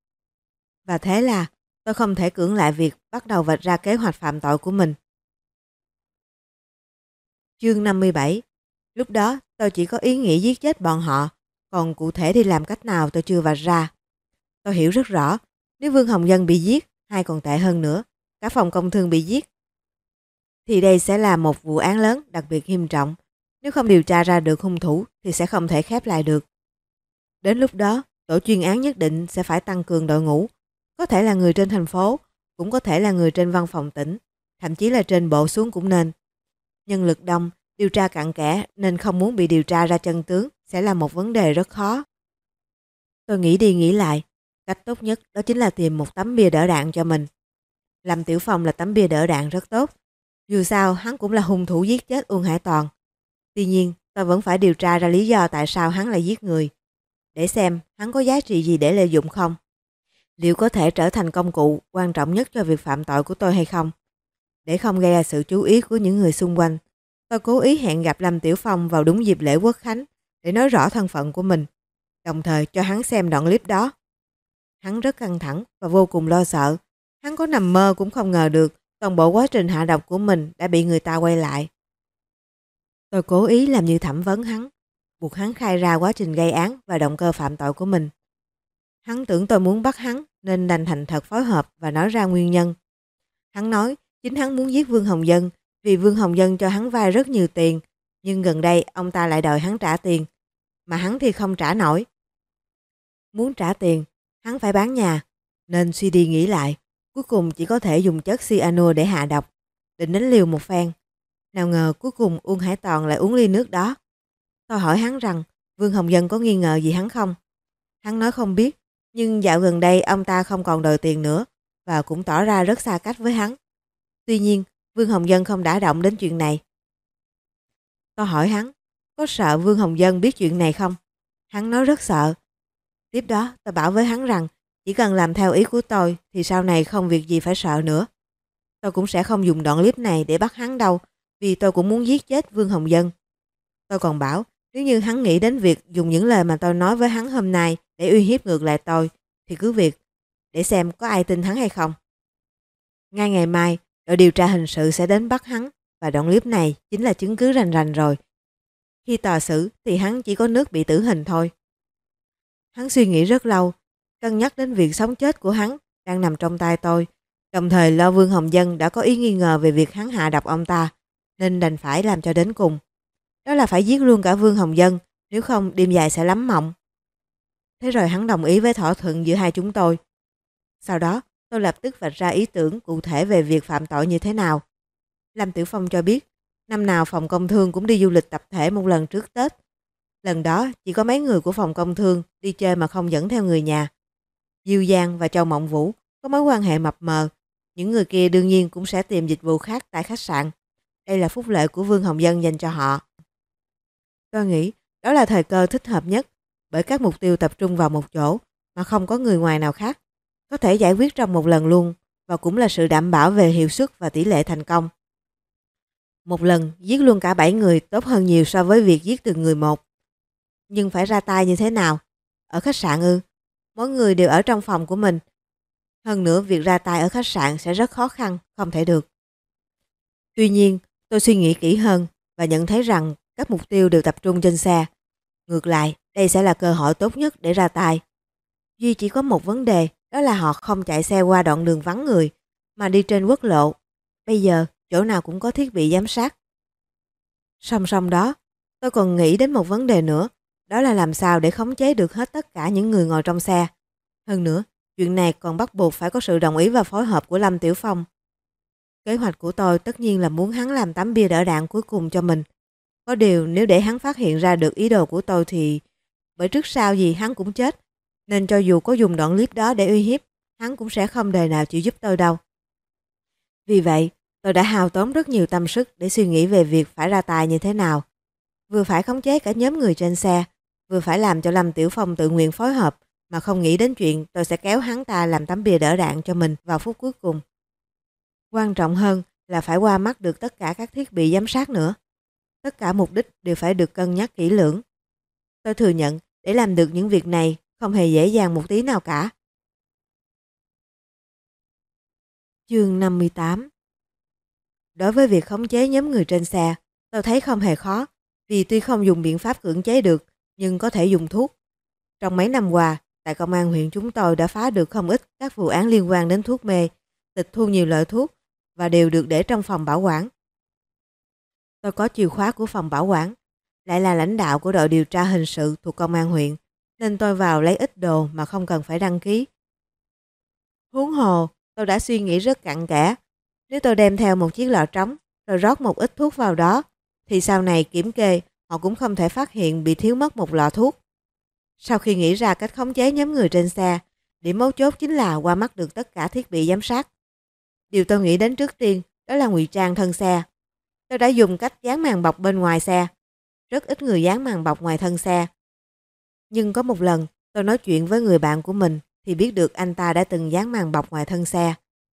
Và thế là tôi không thể cưỡng lại việc bắt đầu vạch ra kế hoạch phạm tội của mình. Chương năm mươi bảy. Lúc đó tôi chỉ có ý nghĩ giết chết bọn họ, còn cụ thể đi làm cách nào tôi chưa vạch ra. Tôi hiểu rất rõ, nếu Vương Hồng Dân bị giết, hay còn tệ hơn nữa, cả phòng công thương bị giết, thì đây sẽ là một vụ án lớn đặc biệt nghiêm trọng. Nếu không điều tra ra được hung thủ thì sẽ không thể khép lại được. Đến lúc đó, tổ chuyên án nhất định sẽ phải tăng cường đội ngũ. Có thể là người trên thành phố, cũng có thể là người trên văn phòng tỉnh, thậm chí là trên bộ xuống cũng nên. Nhân lực đông, điều tra cặn kẽ nên không muốn bị điều tra ra chân tướng sẽ là một vấn đề rất khó. Tôi nghĩ đi nghĩ lại, cách tốt nhất đó chính là tìm một tấm bia đỡ đạn cho mình. Lâm Tiểu Phong là tấm bia đỡ đạn rất tốt. Dù sao hắn cũng là hung thủ giết chết Uông Hải Toàn. Tuy nhiên tôi vẫn phải điều tra ra lý do tại sao hắn lại giết người, để xem hắn có giá trị gì để lợi dụng không. Liệu có thể trở thành công cụ quan trọng nhất cho việc phạm tội của tôi hay không? Để không gây ra sự chú ý của những người xung quanh, tôi cố ý hẹn gặp Lâm Tiểu Phong vào đúng dịp lễ Quốc Khánh để nói rõ thân phận của mình, đồng thời cho hắn xem đoạn clip đó. Hắn rất căng thẳng và vô cùng lo sợ. Hắn có nằm mơ cũng không ngờ được toàn bộ quá trình hạ độc của mình đã bị người ta quay lại. Tôi cố ý làm như thẩm vấn hắn, buộc hắn khai ra quá trình gây án và động cơ phạm tội của mình. Hắn tưởng tôi muốn bắt hắn nên đành thành thật phối hợp và nói ra nguyên nhân. Hắn nói chính hắn muốn giết Vương Hồng Dân vì Vương Hồng Dân cho hắn vay rất nhiều tiền, nhưng gần đây ông ta lại đòi hắn trả tiền, mà hắn thì không trả nổi. Muốn trả tiền, hắn phải bán nhà, nên suy đi nghĩ lại, cuối cùng chỉ có thể dùng chất cyanua để hạ độc, định đánh liều một phen. Nào ngờ cuối cùng Uông Hải Toàn lại uống ly nước đó. Tôi hỏi hắn rằng Vương Hồng Dân có nghi ngờ gì hắn không? Hắn nói không biết, nhưng dạo gần đây ông ta không còn đòi tiền nữa và cũng tỏ ra rất xa cách với hắn. Tuy nhiên, Vương Hồng Dân không đả động đến chuyện này. Tôi hỏi hắn, có sợ Vương Hồng Dân biết chuyện này không? Hắn nói rất sợ. Tiếp đó tôi bảo với hắn rằng chỉ cần làm theo ý của tôi thì sau này không việc gì phải sợ nữa. Tôi cũng sẽ không dùng đoạn clip này để bắt hắn đâu, vì tôi cũng muốn giết chết Vương Hồng Dân. Tôi còn bảo nếu như hắn nghĩ đến việc dùng những lời mà tôi nói với hắn hôm nay để uy hiếp ngược lại tôi thì cứ việc, để xem có ai tin hắn hay không. Ngay ngày mai, đội điều tra hình sự sẽ đến bắt hắn và đoạn clip này chính là chứng cứ rành rành rồi. Khi tòa xử thì hắn chỉ có nước bị tử hình thôi. Hắn suy nghĩ rất lâu, cân nhắc đến việc sống chết của hắn đang nằm trong tay tôi, đồng thời lo Vương Hồng Dân đã có ý nghi ngờ về việc hắn hạ độc ông ta, nên đành phải làm cho đến cùng. Đó là phải giết luôn cả Vương Hồng Dân, nếu không đêm dài sẽ lắm mộng. Thế rồi hắn đồng ý với thỏa thuận giữa hai chúng tôi. Sau đó, tôi lập tức vạch ra ý tưởng cụ thể về việc phạm tội như thế nào. Lâm Tiểu Phong cho biết, năm nào phòng công thương cũng đi du lịch tập thể một lần trước Tết. Lần đó chỉ có mấy người của phòng công thương đi chơi mà không dẫn theo người nhà. Diêu Giang và Châu Mộng Vũ có mối quan hệ mập mờ. Những người kia đương nhiên cũng sẽ tìm dịch vụ khác tại khách sạn. Đây là phúc lợi của Vương Hồng Dân dành cho họ. Tôi nghĩ đó là thời cơ thích hợp nhất, bởi các mục tiêu tập trung vào một chỗ mà không có người ngoài nào khác, có thể giải quyết trong một lần luôn, và cũng là sự đảm bảo về hiệu suất và tỷ lệ thành công. Một lần giết luôn cả bảy người tốt hơn nhiều so với việc giết từng người một. Nhưng phải ra tay như thế nào? Ở khách sạn ư? Mỗi người đều ở trong phòng của mình. Hơn nữa việc ra tay ở khách sạn sẽ rất khó khăn, không thể được. Tuy nhiên, tôi suy nghĩ kỹ hơn và nhận thấy rằng các mục tiêu đều tập trung trên xe. Ngược lại, đây sẽ là cơ hội tốt nhất để ra tay. Duy chỉ có một vấn đề, đó là họ không chạy xe qua đoạn đường vắng người, mà đi trên quốc lộ. Bây giờ, chỗ nào cũng có thiết bị giám sát. Song song đó, tôi còn nghĩ đến một vấn đề nữa, đó là làm sao để khống chế được hết tất cả những người ngồi trong xe. Hơn nữa, chuyện này còn bắt buộc phải có sự đồng ý và phối hợp của Lâm Tiểu Phong. Kế hoạch của tôi tất nhiên là muốn hắn làm tấm bia đỡ đạn cuối cùng cho mình. Có điều nếu để hắn phát hiện ra được ý đồ của tôi thì... Bởi trước sau gì hắn cũng chết, nên cho dù có dùng đoạn clip đó để uy hiếp, hắn cũng sẽ không đời nào chịu giúp tôi đâu. Vì vậy, tôi đã hao tốn rất nhiều tâm sức để suy nghĩ về việc phải ra tay như thế nào. Vừa phải khống chế cả nhóm người trên xe, vừa phải làm cho Lâm Tiểu Phong tự nguyện phối hợp, mà không nghĩ đến chuyện tôi sẽ kéo hắn ta làm tấm bia đỡ đạn cho mình vào phút cuối cùng. Quan trọng hơn là phải qua mắt được tất cả các thiết bị giám sát nữa. Tất cả mục đích đều phải được cân nhắc kỹ lưỡng. Tôi thừa nhận để làm được những việc này không hề dễ dàng một tí nào cả. Chương năm mươi tám. Đối với việc khống chế nhóm người trên xe, tôi thấy không hề khó, vì tuy không dùng biện pháp cưỡng chế được, nhưng có thể dùng thuốc. Trong mấy năm qua, tại công an huyện chúng tôi đã phá được không ít các vụ án liên quan đến thuốc mê, tịch thu nhiều loại thuốc và đều được để trong phòng bảo quản. Tôi có chìa khóa của phòng bảo quản, lại là lãnh đạo của đội điều tra hình sự thuộc công an huyện, nên tôi vào lấy ít đồ mà không cần phải đăng ký. Huống hồ, tôi đã suy nghĩ rất cặn kẽ. Nếu tôi đem theo một chiếc lọ trống rồi rót một ít thuốc vào đó, thì sau này kiểm kê họ cũng không thể phát hiện bị thiếu mất một lọ thuốc. Sau khi nghĩ ra cách khống chế nhóm người trên xe, điểm mấu chốt chính là qua mắt được tất cả thiết bị giám sát. Điều tôi nghĩ đến trước tiên đó là ngụy trang thân xe. Tôi đã dùng cách dán màn bọc bên ngoài xe. rất ít người dán màn bọc ngoài thân xe. Nhưng có một lần, tôi nói chuyện với người bạn của mình thì biết được anh ta đã từng dán màn bọc ngoài thân xe.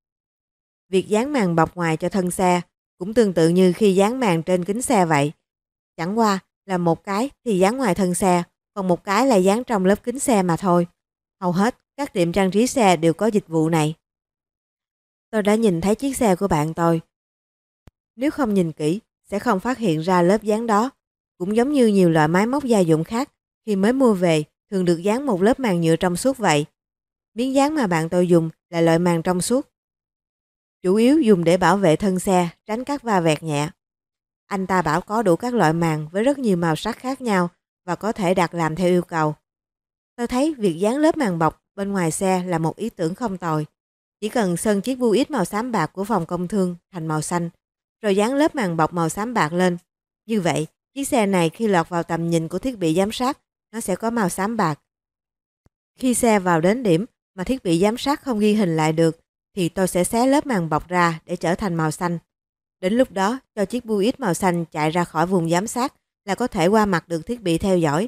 Việc dán màn bọc ngoài cho thân xe cũng tương tự như khi dán màn trên kính xe vậy. Chẳng qua là một cái thì dán ngoài thân xe, còn một cái là dán trong lớp kính xe mà thôi. Hầu hết các tiệm trang trí xe đều có dịch vụ này. Tôi đã nhìn thấy chiếc xe của bạn tôi. Nếu không nhìn kỹ, sẽ không phát hiện ra lớp dán đó. Cũng giống như nhiều loại máy móc gia dụng khác, khi mới mua về thường được dán một lớp màng nhựa trong suốt vậy. Miếng dán mà bạn tôi dùng là loại màng trong suốt, chủ yếu dùng để bảo vệ thân xe, tránh các va vẹt nhẹ. Anh ta bảo có đủ các loại màng với rất nhiều màu sắc khác nhau và có thể đặt làm theo yêu cầu. Tôi thấy việc dán lớp màng bọc bên ngoài xe là một ý tưởng không tồi. Chỉ cần sơn chiếc Buick màu xám bạc của phòng công thương thành màu xanh, rồi dán lớp màng bọc màu xám bạc lên. Như vậy, chiếc xe này khi lọt vào tầm nhìn của thiết bị giám sát, nó sẽ có màu xám bạc. Khi xe vào đến điểm mà thiết bị giám sát không ghi hình lại được, thì tôi sẽ xé lớp màng bọc ra để trở thành màu xanh. Đến lúc đó, cho chiếc Buick màu xanh chạy ra khỏi vùng giám sát là có thể qua mặt được thiết bị theo dõi.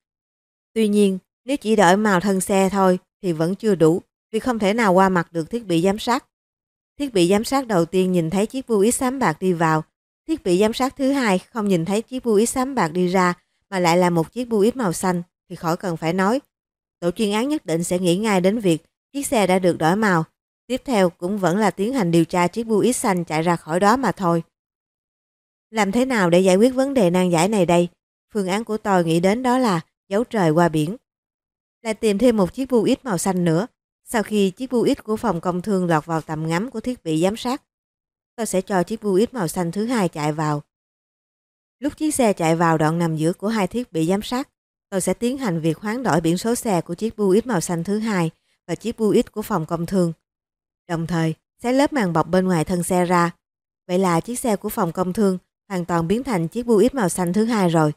Tuy nhiên, nếu chỉ đổi màu thân xe thôi thì vẫn chưa đủ, vì không thể nào qua mặt được thiết bị giám sát. Thiết bị giám sát đầu tiên nhìn thấy chiếc Buick xám bạc đi vào. Thiết bị giám sát thứ hai không nhìn thấy chiếc Buick xám bạc đi ra, mà lại là một chiếc Buick màu xanh thì khỏi cần phải nói. Tổ chuyên án nhất định sẽ nghĩ ngay đến việc chiếc xe đã được đổi màu. Tiếp theo cũng vẫn là tiến hành điều tra chiếc Buick xanh chạy ra khỏi đó mà thôi. Làm thế nào để giải quyết vấn đề nan giải này đây? Phương án của tôi nghĩ đến đó là giấu trời qua biển. Lại tìm thêm một chiếc Buick màu xanh nữa. Sau khi chiếc Buick của phòng công thương lọt vào tầm ngắm của thiết bị giám sát, tôi sẽ cho chiếc Buick màu xanh thứ hai chạy vào. Lúc chiếc xe chạy vào đoạn nằm giữa của hai thiết bị giám sát, tôi sẽ tiến hành việc hoán đổi biển số xe của chiếc Buick màu xanh thứ hai và chiếc Buick của phòng công thương. Đồng thời, xé lớp màng bọc bên ngoài thân xe ra. Vậy là chiếc xe của phòng công thương hoàn toàn biến thành chiếc Buick màu xanh thứ hai rồi.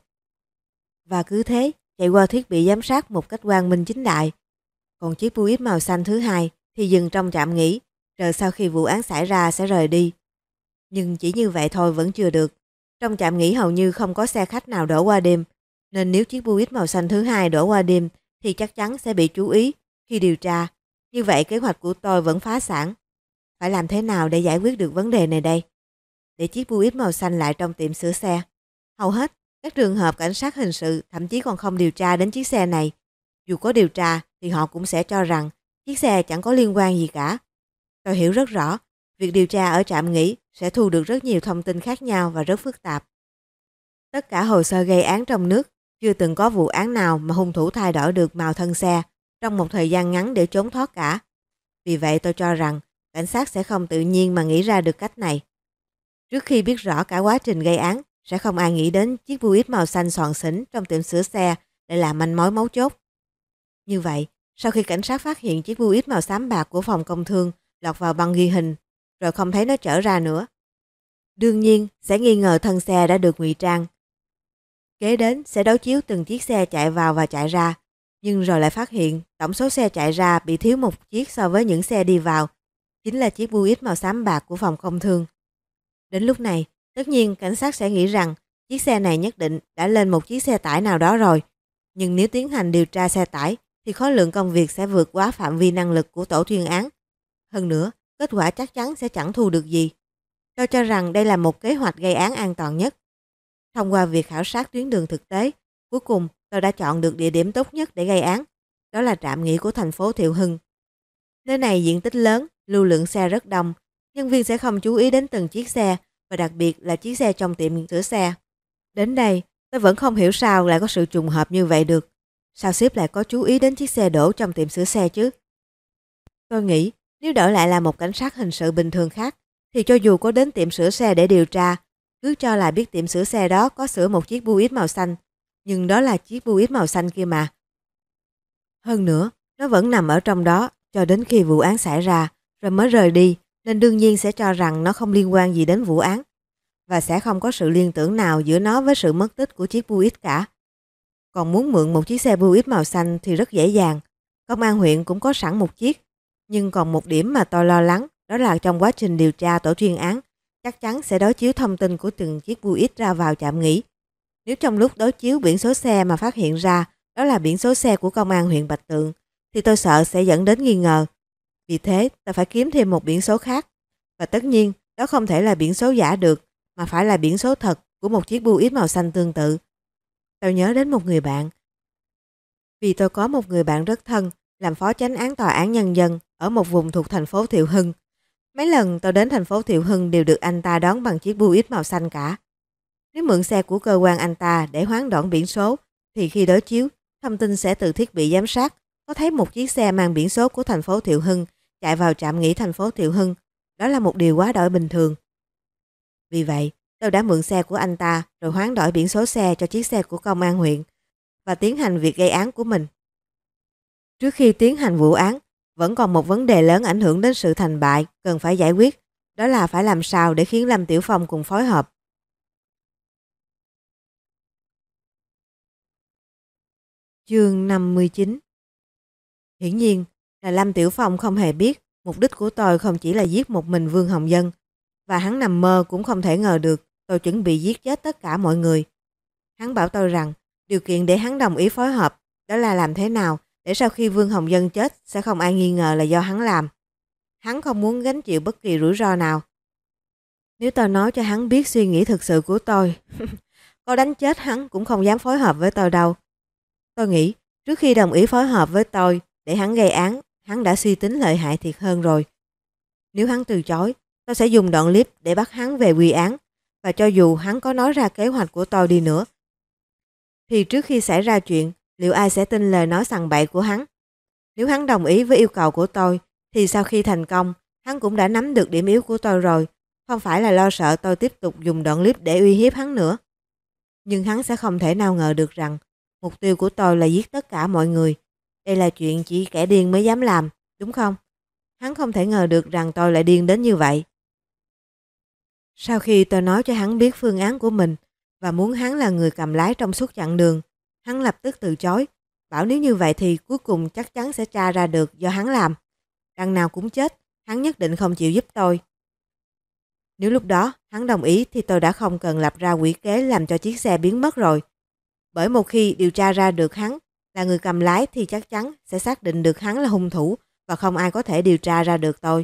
Và cứ thế, chạy qua thiết bị giám sát một cách quang minh chính đại. Còn chiếc Buick màu xanh thứ hai thì dừng trong trạm nghỉ, rồi sau khi vụ án xảy ra sẽ rời đi. Nhưng chỉ như vậy thôi vẫn chưa được. Trong trạm nghỉ hầu như không có xe khách nào đổ qua đêm, nên nếu chiếc Buick màu xanh thứ hai đổ qua đêm thì chắc chắn sẽ bị chú ý khi điều tra. Như vậy kế hoạch của tôi vẫn phá sản. Phải làm thế nào để giải quyết được vấn đề này đây? Để chiếc Buick màu xanh lại trong tiệm sửa xe. Hầu hết các trường hợp cảnh sát hình sự thậm chí còn không điều tra đến chiếc xe này. Dù có điều tra thì họ cũng sẽ cho rằng chiếc xe chẳng có liên quan gì cả. Tôi hiểu rất rõ, việc điều tra ở trạm nghỉ sẽ thu được rất nhiều thông tin khác nhau và rất phức tạp. Tất cả hồ sơ gây án trong nước, chưa từng có vụ án nào mà hung thủ thay đổi được màu thân xe trong một thời gian ngắn để trốn thoát cả. Vì vậy tôi cho rằng cảnh sát sẽ không tự nhiên mà nghĩ ra được cách này. Trước khi biết rõ cả quá trình gây án, sẽ không ai nghĩ đến chiếc Buick màu xanh xoàn xỉnh trong tiệm sửa xe để làm manh mối mấu chốt. Như vậy, sau khi cảnh sát phát hiện chiếc Buick màu xám bạc của phòng công thương lọt vào băng ghi hình, rồi không thấy nó trở ra nữa, đương nhiên sẽ nghi ngờ thân xe đã được ngụy trang. Kế đến sẽ đối chiếu từng chiếc xe chạy vào và chạy ra, nhưng rồi lại phát hiện tổng số xe chạy ra bị thiếu một chiếc so với những xe đi vào, chính là chiếc Buick màu xám bạc của phòng công thương. Đến lúc này, tất nhiên cảnh sát sẽ nghĩ rằng chiếc xe này nhất định đã lên một chiếc xe tải nào đó rồi. Nhưng nếu tiến hành điều tra xe tải thì khối lượng công việc sẽ vượt quá phạm vi năng lực của tổ chuyên án. Hơn nữa, kết quả chắc chắn sẽ chẳng thu được gì. Tôi cho rằng đây là một kế hoạch gây án an toàn nhất. Thông qua việc khảo sát tuyến đường thực tế, cuối cùng tôi đã chọn được địa điểm tốt nhất để gây án. Đó là trạm nghỉ của thành phố Thiệu Hưng. Nơi này diện tích lớn, lưu lượng xe rất đông. Nhân viên sẽ không chú ý đến từng chiếc xe, và đặc biệt là chiếc xe trong tiệm sửa xe. Đến đây, tôi vẫn không hiểu sao lại có sự trùng hợp như vậy được. Sao sếp lại có chú ý đến chiếc xe đổ trong tiệm sửa xe chứ? Tôi nghĩ nếu đổi lại là một cảnh sát hình sự bình thường khác, thì cho dù có đến tiệm sửa xe để điều tra, cứ cho là biết tiệm sửa xe đó có sửa một chiếc Buick màu xanh, nhưng đó là chiếc Buick màu xanh kia mà. Hơn nữa, nó vẫn nằm ở trong đó cho đến khi vụ án xảy ra, rồi mới rời đi, nên đương nhiên sẽ cho rằng nó không liên quan gì đến vụ án, và sẽ không có sự liên tưởng nào giữa nó với sự mất tích của chiếc Buick cả. Còn muốn mượn một chiếc xe Buick màu xanh thì rất dễ dàng. Công an huyện cũng có sẵn một chiếc. Nhưng còn một điểm mà tôi lo lắng, đó là trong quá trình điều tra tổ chuyên án, chắc chắn sẽ đối chiếu thông tin của từng chiếc Buick ra vào trạm nghỉ. Nếu trong lúc đối chiếu biển số xe mà phát hiện ra đó là biển số xe của công an huyện Bạch Tượng, thì tôi sợ sẽ dẫn đến nghi ngờ. Vì thế, tôi phải kiếm thêm một biển số khác. Và tất nhiên, đó không thể là biển số giả được, mà phải là biển số thật của một chiếc Buick màu xanh tương tự. Tôi nhớ đến một người bạn. Vì tôi có một người bạn rất thân, làm phó chánh án tòa án nhân dân ở một vùng thuộc thành phố Thiệu Hưng. Mấy lần tôi đến thành phố Thiệu Hưng đều được anh ta đón bằng chiếc Buick màu xanh cả. Nếu mượn xe của cơ quan anh ta để hoán đổi biển số, thì khi đối chiếu, thông tin sẽ từ thiết bị giám sát có thấy một chiếc xe mang biển số của thành phố Thiệu Hưng chạy vào trạm nghỉ thành phố Thiệu Hưng. Đó là một điều quá đổi bình thường. Vì vậy, tôi đã mượn xe của anh ta rồi hoán đổi biển số xe cho chiếc xe của công an huyện và tiến hành việc gây án của mình. Trước khi tiến hành vụ án, vẫn còn một vấn đề lớn ảnh hưởng đến sự thành bại cần phải giải quyết, đó là phải làm sao để khiến Lâm Tiểu Phong cùng phối hợp. Chương năm mươi chín. Hiển nhiên là Lâm Tiểu Phong không hề biết mục đích của tôi không chỉ là giết một mình Vương Hồng Dân, và hắn nằm mơ cũng không thể ngờ được tôi chuẩn bị giết chết tất cả mọi người. Hắn bảo tôi rằng điều kiện để hắn đồng ý phối hợp đó là làm thế nào để sau khi Vương Hồng Dân chết sẽ không ai nghi ngờ là do hắn làm. Hắn không muốn gánh chịu bất kỳ rủi ro nào. Nếu tôi nói cho hắn biết suy nghĩ thực sự của tôi, có đánh chết hắn cũng không dám phối hợp với tôi đâu. Tôi nghĩ trước khi đồng ý phối hợp với tôi để hắn gây án, hắn đã suy tính lợi hại thiệt hơn rồi. Nếu hắn từ chối, tôi sẽ dùng đoạn clip để bắt hắn về quy án, và cho dù hắn có nói ra kế hoạch của tôi đi nữa, thì trước khi xảy ra chuyện, liệu ai sẽ tin lời nói sằng bậy của hắn? Nếu hắn đồng ý với yêu cầu của tôi, thì sau khi thành công, hắn cũng đã nắm được điểm yếu của tôi rồi, không phải là lo sợ tôi tiếp tục dùng đoạn clip để uy hiếp hắn nữa. Nhưng hắn sẽ không thể nào ngờ được rằng mục tiêu của tôi là giết tất cả mọi người. Đây là chuyện chỉ kẻ điên mới dám làm, đúng không? Hắn không thể ngờ được rằng tôi lại điên đến như vậy. Sau khi tôi nói cho hắn biết phương án của mình và muốn hắn là người cầm lái trong suốt chặng đường, hắn lập tức từ chối, bảo nếu như vậy thì cuối cùng chắc chắn sẽ tra ra được do hắn làm. Đằng nào cũng chết, hắn nhất định không chịu giúp tôi. Nếu lúc đó hắn đồng ý thì tôi đã không cần lập ra quỷ kế làm cho chiếc xe biến mất rồi. Bởi một khi điều tra ra được hắn là người cầm lái thì chắc chắn sẽ xác định được hắn là hung thủ và không ai có thể điều tra ra được tôi.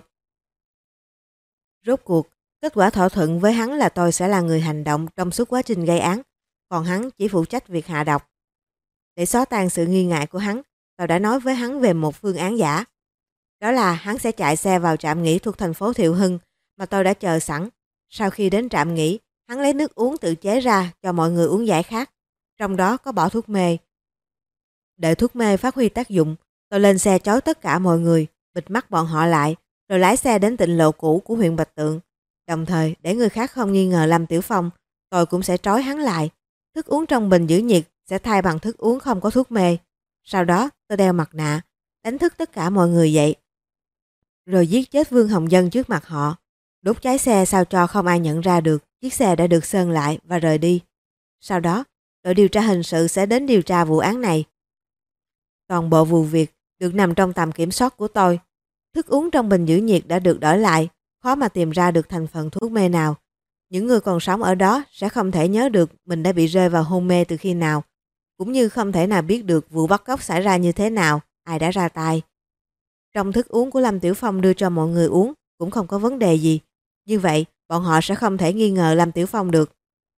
Rốt cuộc, kết quả thỏa thuận với hắn là tôi sẽ là người hành động trong suốt quá trình gây án, còn hắn chỉ phụ trách việc hạ độc. Để xóa tan sự nghi ngại của hắn, tôi đã nói với hắn về một phương án giả. Đó là hắn sẽ chạy xe vào trạm nghỉ thuộc thành phố Thiệu Hưng mà tôi đã chờ sẵn. Sau khi đến trạm nghỉ, hắn lấy nước uống tự chế ra cho mọi người uống giải khát, trong đó có bỏ thuốc mê. Đợi thuốc mê phát huy tác dụng, tôi lên xe chói tất cả mọi người, bịt mắt bọn họ lại, rồi lái xe đến tịnh lộ cũ của huyện Bạch Tượng. Đồng thời, để người khác không nghi ngờ Lâm Tiểu Phong, tôi cũng sẽ trói hắn lại. Thức uống trong bình giữ nhiệt sẽ thay bằng thức uống không có thuốc mê. Sau đó, tôi đeo mặt nạ, đánh thức tất cả mọi người dậy, rồi giết chết Vương Hồng Dân trước mặt họ, đốt cháy xe sao cho không ai nhận ra được chiếc xe đã được sơn lại và rời đi. Sau đó, đội điều tra hình sự sẽ đến điều tra vụ án này. Toàn bộ vụ việc được nằm trong tầm kiểm soát của tôi. Thức uống trong bình giữ nhiệt đã được đổi lại, khó mà tìm ra được thành phần thuốc mê nào. Những người còn sống ở đó sẽ không thể nhớ được mình đã bị rơi vào hôn mê từ khi nào, cũng như không thể nào biết được vụ bắt cóc xảy ra như thế nào, ai đã ra tay. Trong thức uống của Lâm Tiểu Phong đưa cho mọi người uống cũng không có vấn đề gì. Như vậy, bọn họ sẽ không thể nghi ngờ Lâm Tiểu Phong được.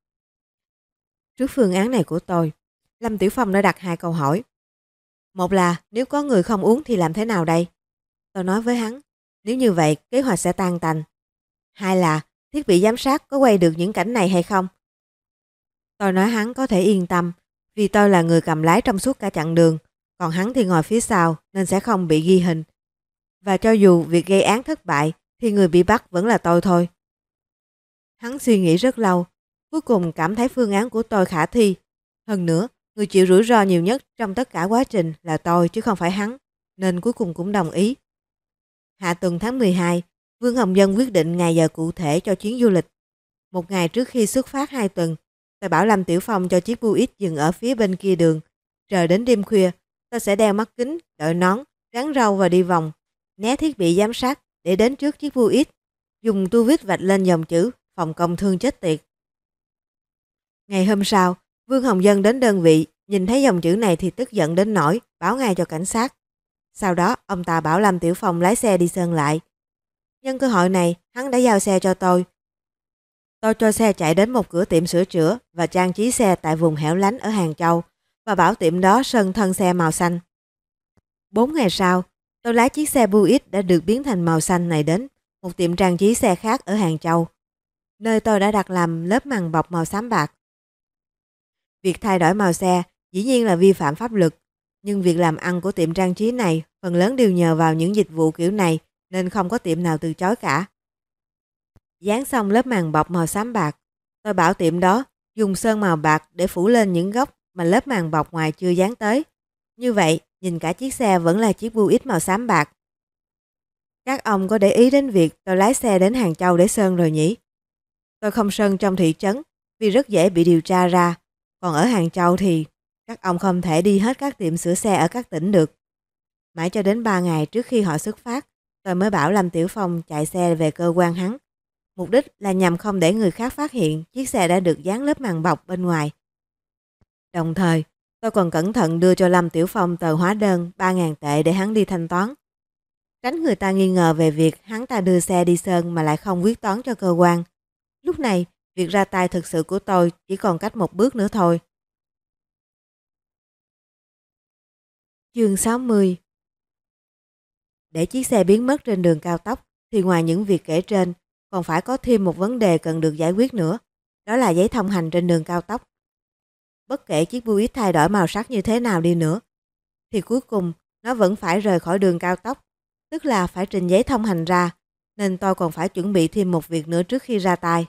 Trước phương án này của tôi, Lâm Tiểu Phong đã đặt hai câu hỏi. Một là nếu có người không uống thì làm thế nào đây? Tôi nói với hắn, nếu như vậy kế hoạch sẽ tan tành. Hai là thiết bị giám sát có quay được những cảnh này hay không? Tôi nói hắn có thể yên tâm, vì tôi là người cầm lái trong suốt cả chặng đường, còn hắn thì ngồi phía sau nên sẽ không bị ghi hình. Và cho dù việc gây án thất bại thì người bị bắt vẫn là tôi thôi. Hắn suy nghĩ rất lâu, cuối cùng cảm thấy phương án của tôi khả thi. Hơn nữa, người chịu rủi ro nhiều nhất trong tất cả quá trình là tôi chứ không phải hắn, nên cuối cùng cũng đồng ý. Hạ tuần tháng mười hai, Vương Hồng Dân quyết định ngày giờ cụ thể cho chuyến du lịch. Một ngày trước khi xuất phát hai tuần, tôi bảo Lâm Tiểu Phong cho chiếc Buick dừng ở phía bên kia đường. Trời đến đêm khuya, tôi sẽ đeo mắt kính, đội nón, gắn râu và đi vòng, né thiết bị giám sát để đến trước chiếc Buick, dùng tua vít vạch lên dòng chữ phòng công thương chết tiệt. Ngày hôm sau, Vương Hồng Dân đến đơn vị, nhìn thấy dòng chữ này thì tức giận đến nỗi báo ngay cho cảnh sát. Sau đó ông ta bảo Lâm Tiểu Phong lái xe đi Sơn lại. Nhân cơ hội này, hắn đã giao xe cho tôi. Tôi cho xe chạy đến một cửa tiệm sửa chữa và trang trí xe tại vùng hẻo lánh ở Hàng Châu và bảo tiệm đó sơn thân xe màu xanh. Bốn ngày sau, tôi lái chiếc xe Buick đã được biến thành màu xanh này đến một tiệm trang trí xe khác ở Hàng Châu, nơi tôi đã đặt làm lớp màng bọc màu xám bạc. Việc thay đổi màu xe dĩ nhiên là vi phạm pháp luật, nhưng việc làm ăn của tiệm trang trí này phần lớn đều nhờ vào những dịch vụ kiểu này nên không có tiệm nào từ chối cả. Dán xong lớp màng bọc màu xám bạc, tôi bảo tiệm đó dùng sơn màu bạc để phủ lên những góc mà lớp màng bọc ngoài chưa dán tới. Như vậy, nhìn cả chiếc xe vẫn là chiếc Buick màu xám bạc. Các ông có để ý đến việc tôi lái xe đến Hàng Châu để sơn rồi nhỉ? Tôi không sơn trong thị trấn vì rất dễ bị điều tra ra. Còn ở Hàng Châu thì các ông không thể đi hết các tiệm sửa xe ở các tỉnh được. Mãi cho đến ba ngày trước khi họ xuất phát, tôi mới bảo Lâm Tiểu Phong chạy xe về cơ quan hắn. Mục đích là nhằm không để người khác phát hiện chiếc xe đã được dán lớp màng bọc bên ngoài. Đồng thời, tôi còn cẩn thận đưa cho Lâm Tiểu Phong tờ hóa đơn ba nghìn tệ để hắn đi thanh toán. Tránh người ta nghi ngờ về việc hắn ta đưa xe đi sơn mà lại không quyết toán cho cơ quan. Lúc này, việc ra tay thực sự của tôi chỉ còn cách một bước nữa thôi. Chương sáu mươi. Để chiếc xe biến mất trên đường cao tốc thì ngoài những việc kể trên còn phải có thêm một vấn đề cần được giải quyết nữa. Đó là giấy thông hành trên đường cao tốc. Bất kể chiếc Buick thay đổi màu sắc như thế nào đi nữa thì cuối cùng nó vẫn phải rời khỏi đường cao tốc, tức là phải trình giấy thông hành ra, nên tôi còn phải chuẩn bị thêm một việc nữa trước khi ra tay.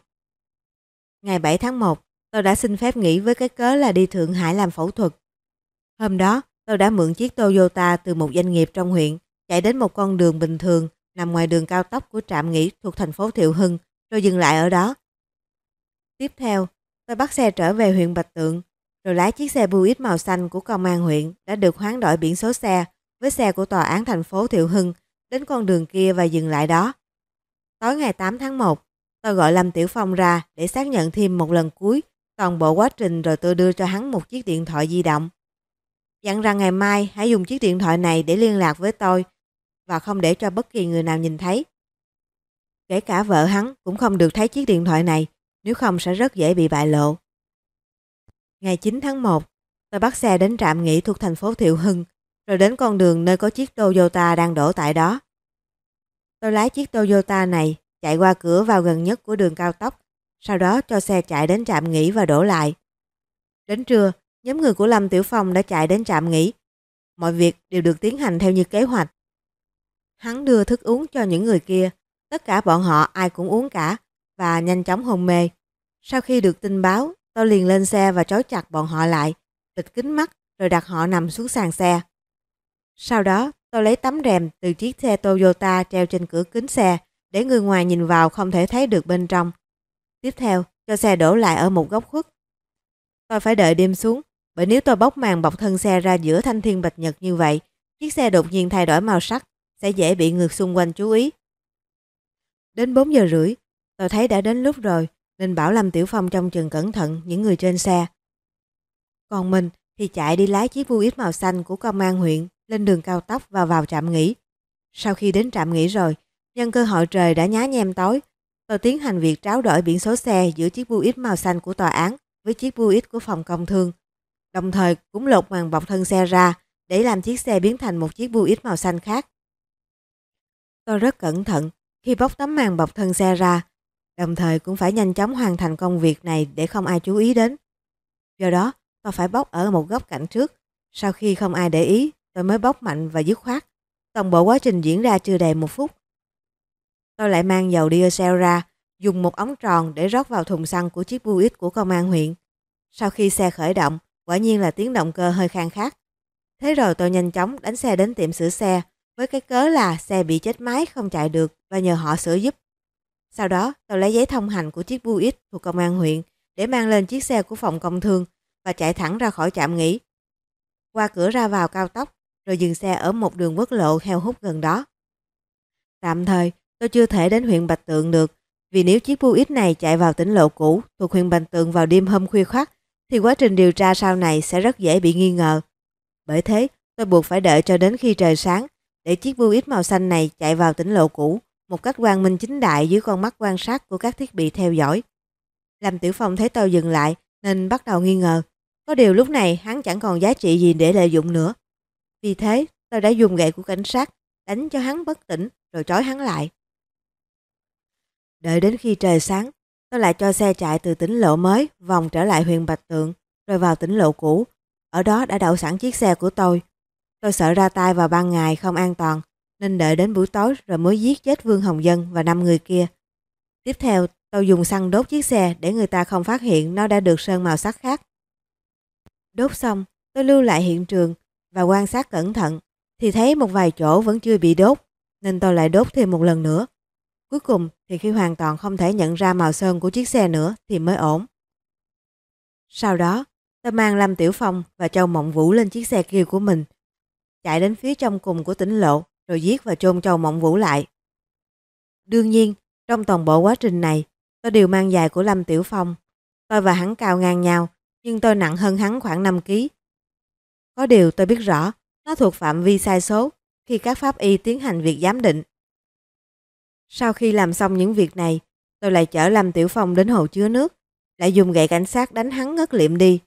Ngày bảy tháng một, tôi đã xin phép nghỉ với cái cớ là đi Thượng Hải làm phẫu thuật. Hôm đó, tôi đã mượn chiếc Toyota từ một doanh nghiệp trong huyện, chạy đến một con đường bình thường nằm ngoài đường cao tốc của trạm nghỉ thuộc thành phố Thiệu Hưng, rồi dừng lại ở đó. Tiếp theo, tôi bắt xe trở về huyện Bạch Tượng, rồi lái chiếc xe Buick màu xanh của công an huyện đã được hoán đổi biển số xe với xe của tòa án thành phố Thiệu Hưng đến con đường kia và dừng lại đó. Tối ngày tám tháng một, tôi gọi Lâm Tiểu Phong ra để xác nhận thêm một lần cuối toàn bộ quá trình, rồi tôi đưa cho hắn một chiếc điện thoại di động. Dặn rằng ngày mai hãy dùng chiếc điện thoại này để liên lạc với tôi và không để cho bất kỳ người nào nhìn thấy. Kể cả vợ hắn cũng không được thấy chiếc điện thoại này, nếu không sẽ rất dễ bị bại lộ. Ngày chín tháng một, tôi bắt xe đến trạm nghỉ thuộc thành phố Thiệu Hưng, rồi đến con đường nơi có chiếc Toyota đang đổ tại đó. Tôi lái chiếc Toyota này chạy qua cửa vào gần nhất của đường cao tốc, sau đó cho xe chạy đến trạm nghỉ và đổ lại. Đến trưa, nhóm người của Lâm Tiểu Phong đã chạy đến trạm nghỉ. Mọi việc đều được tiến hành theo như kế hoạch. Hắn đưa thức uống cho những người kia, tất cả bọn họ ai cũng uống cả và nhanh chóng hôn mê. Sau khi được tin báo, tôi liền lên xe và trói chặt bọn họ lại, bịt kín mắt rồi đặt họ nằm xuống sàn xe. Sau đó, tôi lấy tấm rèm từ chiếc xe Toyota treo trên cửa kính xe để người ngoài nhìn vào không thể thấy được bên trong. Tiếp theo, cho xe đổ lại ở một góc khuất. Tôi phải đợi đêm xuống, bởi nếu tôi bóc màn bọc thân xe ra giữa thanh thiên bạch nhật như vậy, chiếc xe đột nhiên thay đổi màu sắc sẽ dễ bị người xung quanh chú ý. Đến bốn giờ rưỡi, tôi thấy đã đến lúc rồi nên bảo Lâm Tiểu Phong trông chừng cẩn thận những người trên xe. Còn mình thì chạy đi lái chiếc Buick màu xanh của công an huyện lên đường cao tốc và vào trạm nghỉ. Sau khi đến trạm nghỉ rồi, nhân cơ hội trời đã nhá nhem tối, tôi tiến hành việc tráo đổi biển số xe giữa chiếc Buick màu xanh của tòa án với chiếc Buick của phòng công thương, đồng thời cũng lột màn bọc thân xe ra để làm chiếc xe biến thành một chiếc Buick màu xanh khác. Tôi rất cẩn thận khi bóc tấm màn bọc thân xe ra, đồng thời cũng phải nhanh chóng hoàn thành công việc này để không ai chú ý đến. Do đó, tôi phải bóc ở một góc cạnh trước. Sau khi không ai để ý, tôi mới bóc mạnh và dứt khoát. Toàn bộ quá trình diễn ra chưa đầy một phút. Tôi lại mang dầu diesel ra, dùng một ống tròn để rót vào thùng xăng của chiếc Buick của công an huyện. Sau khi xe khởi động, quả nhiên là tiếng động cơ hơi khan khát. Thế rồi tôi nhanh chóng đánh xe đến tiệm sửa xe với cái cớ là xe bị chết máy không chạy được và nhờ họ sửa giúp. Sau đó tôi lấy giấy thông hành của chiếc Buick thuộc công an huyện để mang lên chiếc xe của phòng công thương và chạy thẳng ra khỏi trạm nghỉ, qua cửa ra vào cao tốc, rồi dừng xe ở một đường quốc lộ heo hút gần đó. Tạm thời tôi chưa thể đến huyện Bạch Tượng được, vì nếu chiếc Buick này chạy vào tỉnh lộ cũ thuộc huyện Bạch Tượng vào đêm hôm khuya khoắt thì quá trình điều tra sau này sẽ rất dễ bị nghi ngờ. Bởi thế, tôi buộc phải đợi cho đến khi trời sáng để chiếc Buick màu xanh này chạy vào tỉnh lộ cũ một cách quang minh chính đại dưới con mắt quan sát của các thiết bị theo dõi. Lâm Tiểu Phong thấy tôi dừng lại nên bắt đầu nghi ngờ. Có điều lúc này hắn chẳng còn giá trị gì để lợi dụng nữa. Vì thế, tôi đã dùng gậy của cảnh sát đánh cho hắn bất tỉnh rồi trói hắn lại. Đợi đến khi trời sáng, tôi lại cho xe chạy từ tỉnh lộ mới vòng trở lại huyện Bạch Tượng rồi vào tỉnh lộ cũ. Ở đó đã đậu sẵn chiếc xe của tôi. Tôi sợ ra tay vào ban ngày không an toàn nên đợi đến buổi tối rồi mới giết chết Vương Hồng Dân và năm người kia. Tiếp theo, tôi dùng xăng đốt chiếc xe để người ta không phát hiện nó đã được sơn màu sắc khác. Đốt xong, tôi lưu lại hiện trường và quan sát cẩn thận thì thấy một vài chỗ vẫn chưa bị đốt nên tôi lại đốt thêm một lần nữa. Cuối cùng thì khi hoàn toàn không thể nhận ra màu sơn của chiếc xe nữa thì mới ổn. Sau đó, tôi mang Lâm Tiểu Phong và Châu Mộng Vũ lên chiếc xe kia của mình, chạy đến phía trong cùng của tỉnh lộ rồi giết và chôn Châu Mộng Vũ lại. Đương nhiên, trong toàn bộ quá trình này, tôi đều mang giày của Lâm Tiểu Phong. Tôi và hắn cao ngang nhau, nhưng tôi nặng hơn hắn khoảng năm ki lô gam. Có điều tôi biết rõ, nó thuộc phạm vi sai số khi các pháp y tiến hành việc giám định. Sau khi làm xong những việc này, tôi lại chở Lâm Tiểu Phong đến hồ chứa nước, lại dùng gậy cảnh sát đánh hắn ngất liệm đi.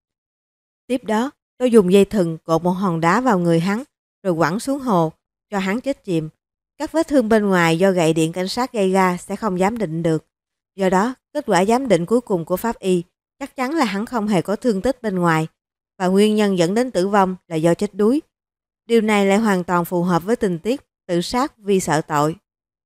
Tiếp đó, tôi dùng dây thừng cột một hòn đá vào người hắn, rồi quẳng xuống hồ, cho hắn chết chìm. Các vết thương bên ngoài do gậy điện cảnh sát gây ra sẽ không giám định được. Do đó, kết quả giám định cuối cùng của pháp y chắc chắn là hắn không hề có thương tích bên ngoài, và nguyên nhân dẫn đến tử vong là do chết đuối. Điều này lại hoàn toàn phù hợp với tình tiết tự sát vì sợ tội.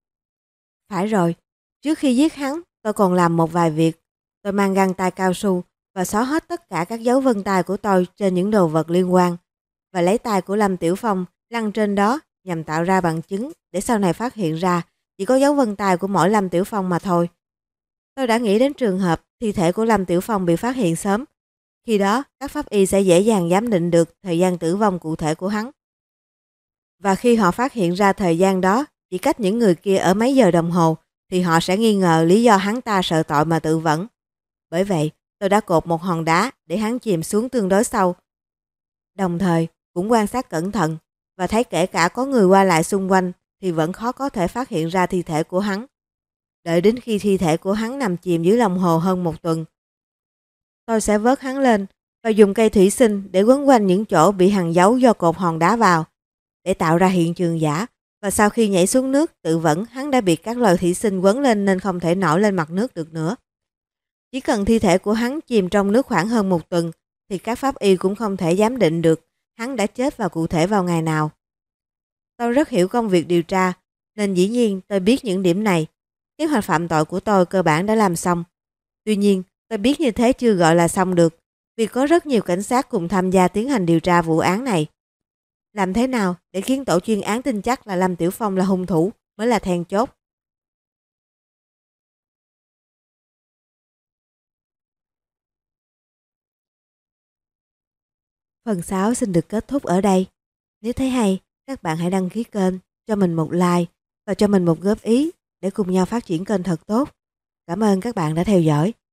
Phải rồi, trước khi giết hắn, tôi còn làm một vài việc. Tôi mang găng tay cao su và xóa hết tất cả các dấu vân tay của tôi trên những đồ vật liên quan, và lấy tay của Lâm Tiểu Phong lăn trên đó nhằm tạo ra bằng chứng để sau này phát hiện ra chỉ có dấu vân tay của mỗi Lâm Tiểu Phong mà thôi. Tôi đã nghĩ đến trường hợp thi thể của Lâm Tiểu Phong bị phát hiện sớm. Khi đó, các pháp y sẽ dễ dàng giám định được thời gian tử vong cụ thể của hắn. Và khi họ phát hiện ra thời gian đó chỉ cách những người kia ở mấy giờ đồng hồ, thì họ sẽ nghi ngờ lý do hắn ta sợ tội mà tự vẫn. Bởi vậy, tôi đã cột một hòn đá để hắn chìm xuống tương đối sâu. Đồng thời, cũng quan sát cẩn thận và thấy kể cả có người qua lại xung quanh thì vẫn khó có thể phát hiện ra thi thể của hắn. Đợi đến khi thi thể của hắn nằm chìm dưới lòng hồ hơn một tuần, tôi sẽ vớt hắn lên và dùng cây thủy sinh để quấn quanh những chỗ bị hằn dấu do cột hòn đá vào, để tạo ra hiện trường giả. Và sau khi nhảy xuống nước tự vẫn, hắn đã bị các loài thủy sinh quấn lên nên không thể nổi lên mặt nước được nữa. Chỉ cần thi thể của hắn chìm trong nước khoảng hơn một tuần thì các pháp y cũng không thể giám định được hắn đã chết và cụ thể vào ngày nào. Tôi rất hiểu công việc điều tra nên dĩ nhiên tôi biết những điểm này. Kế hoạch phạm tội của tôi cơ bản đã làm xong. Tuy nhiên, tôi biết như thế chưa gọi là xong được, vì có rất nhiều cảnh sát cùng tham gia tiến hành điều tra vụ án này. Làm thế nào để khiến tổ chuyên án tin chắc là Lâm Tiểu Phong là hung thủ mới là then chốt. Phần sáu xin được kết thúc ở đây. Nếu thấy hay, các bạn hãy đăng ký kênh, cho mình một like và cho mình một góp ý để cùng nhau phát triển kênh thật tốt. Cảm ơn các bạn đã theo dõi.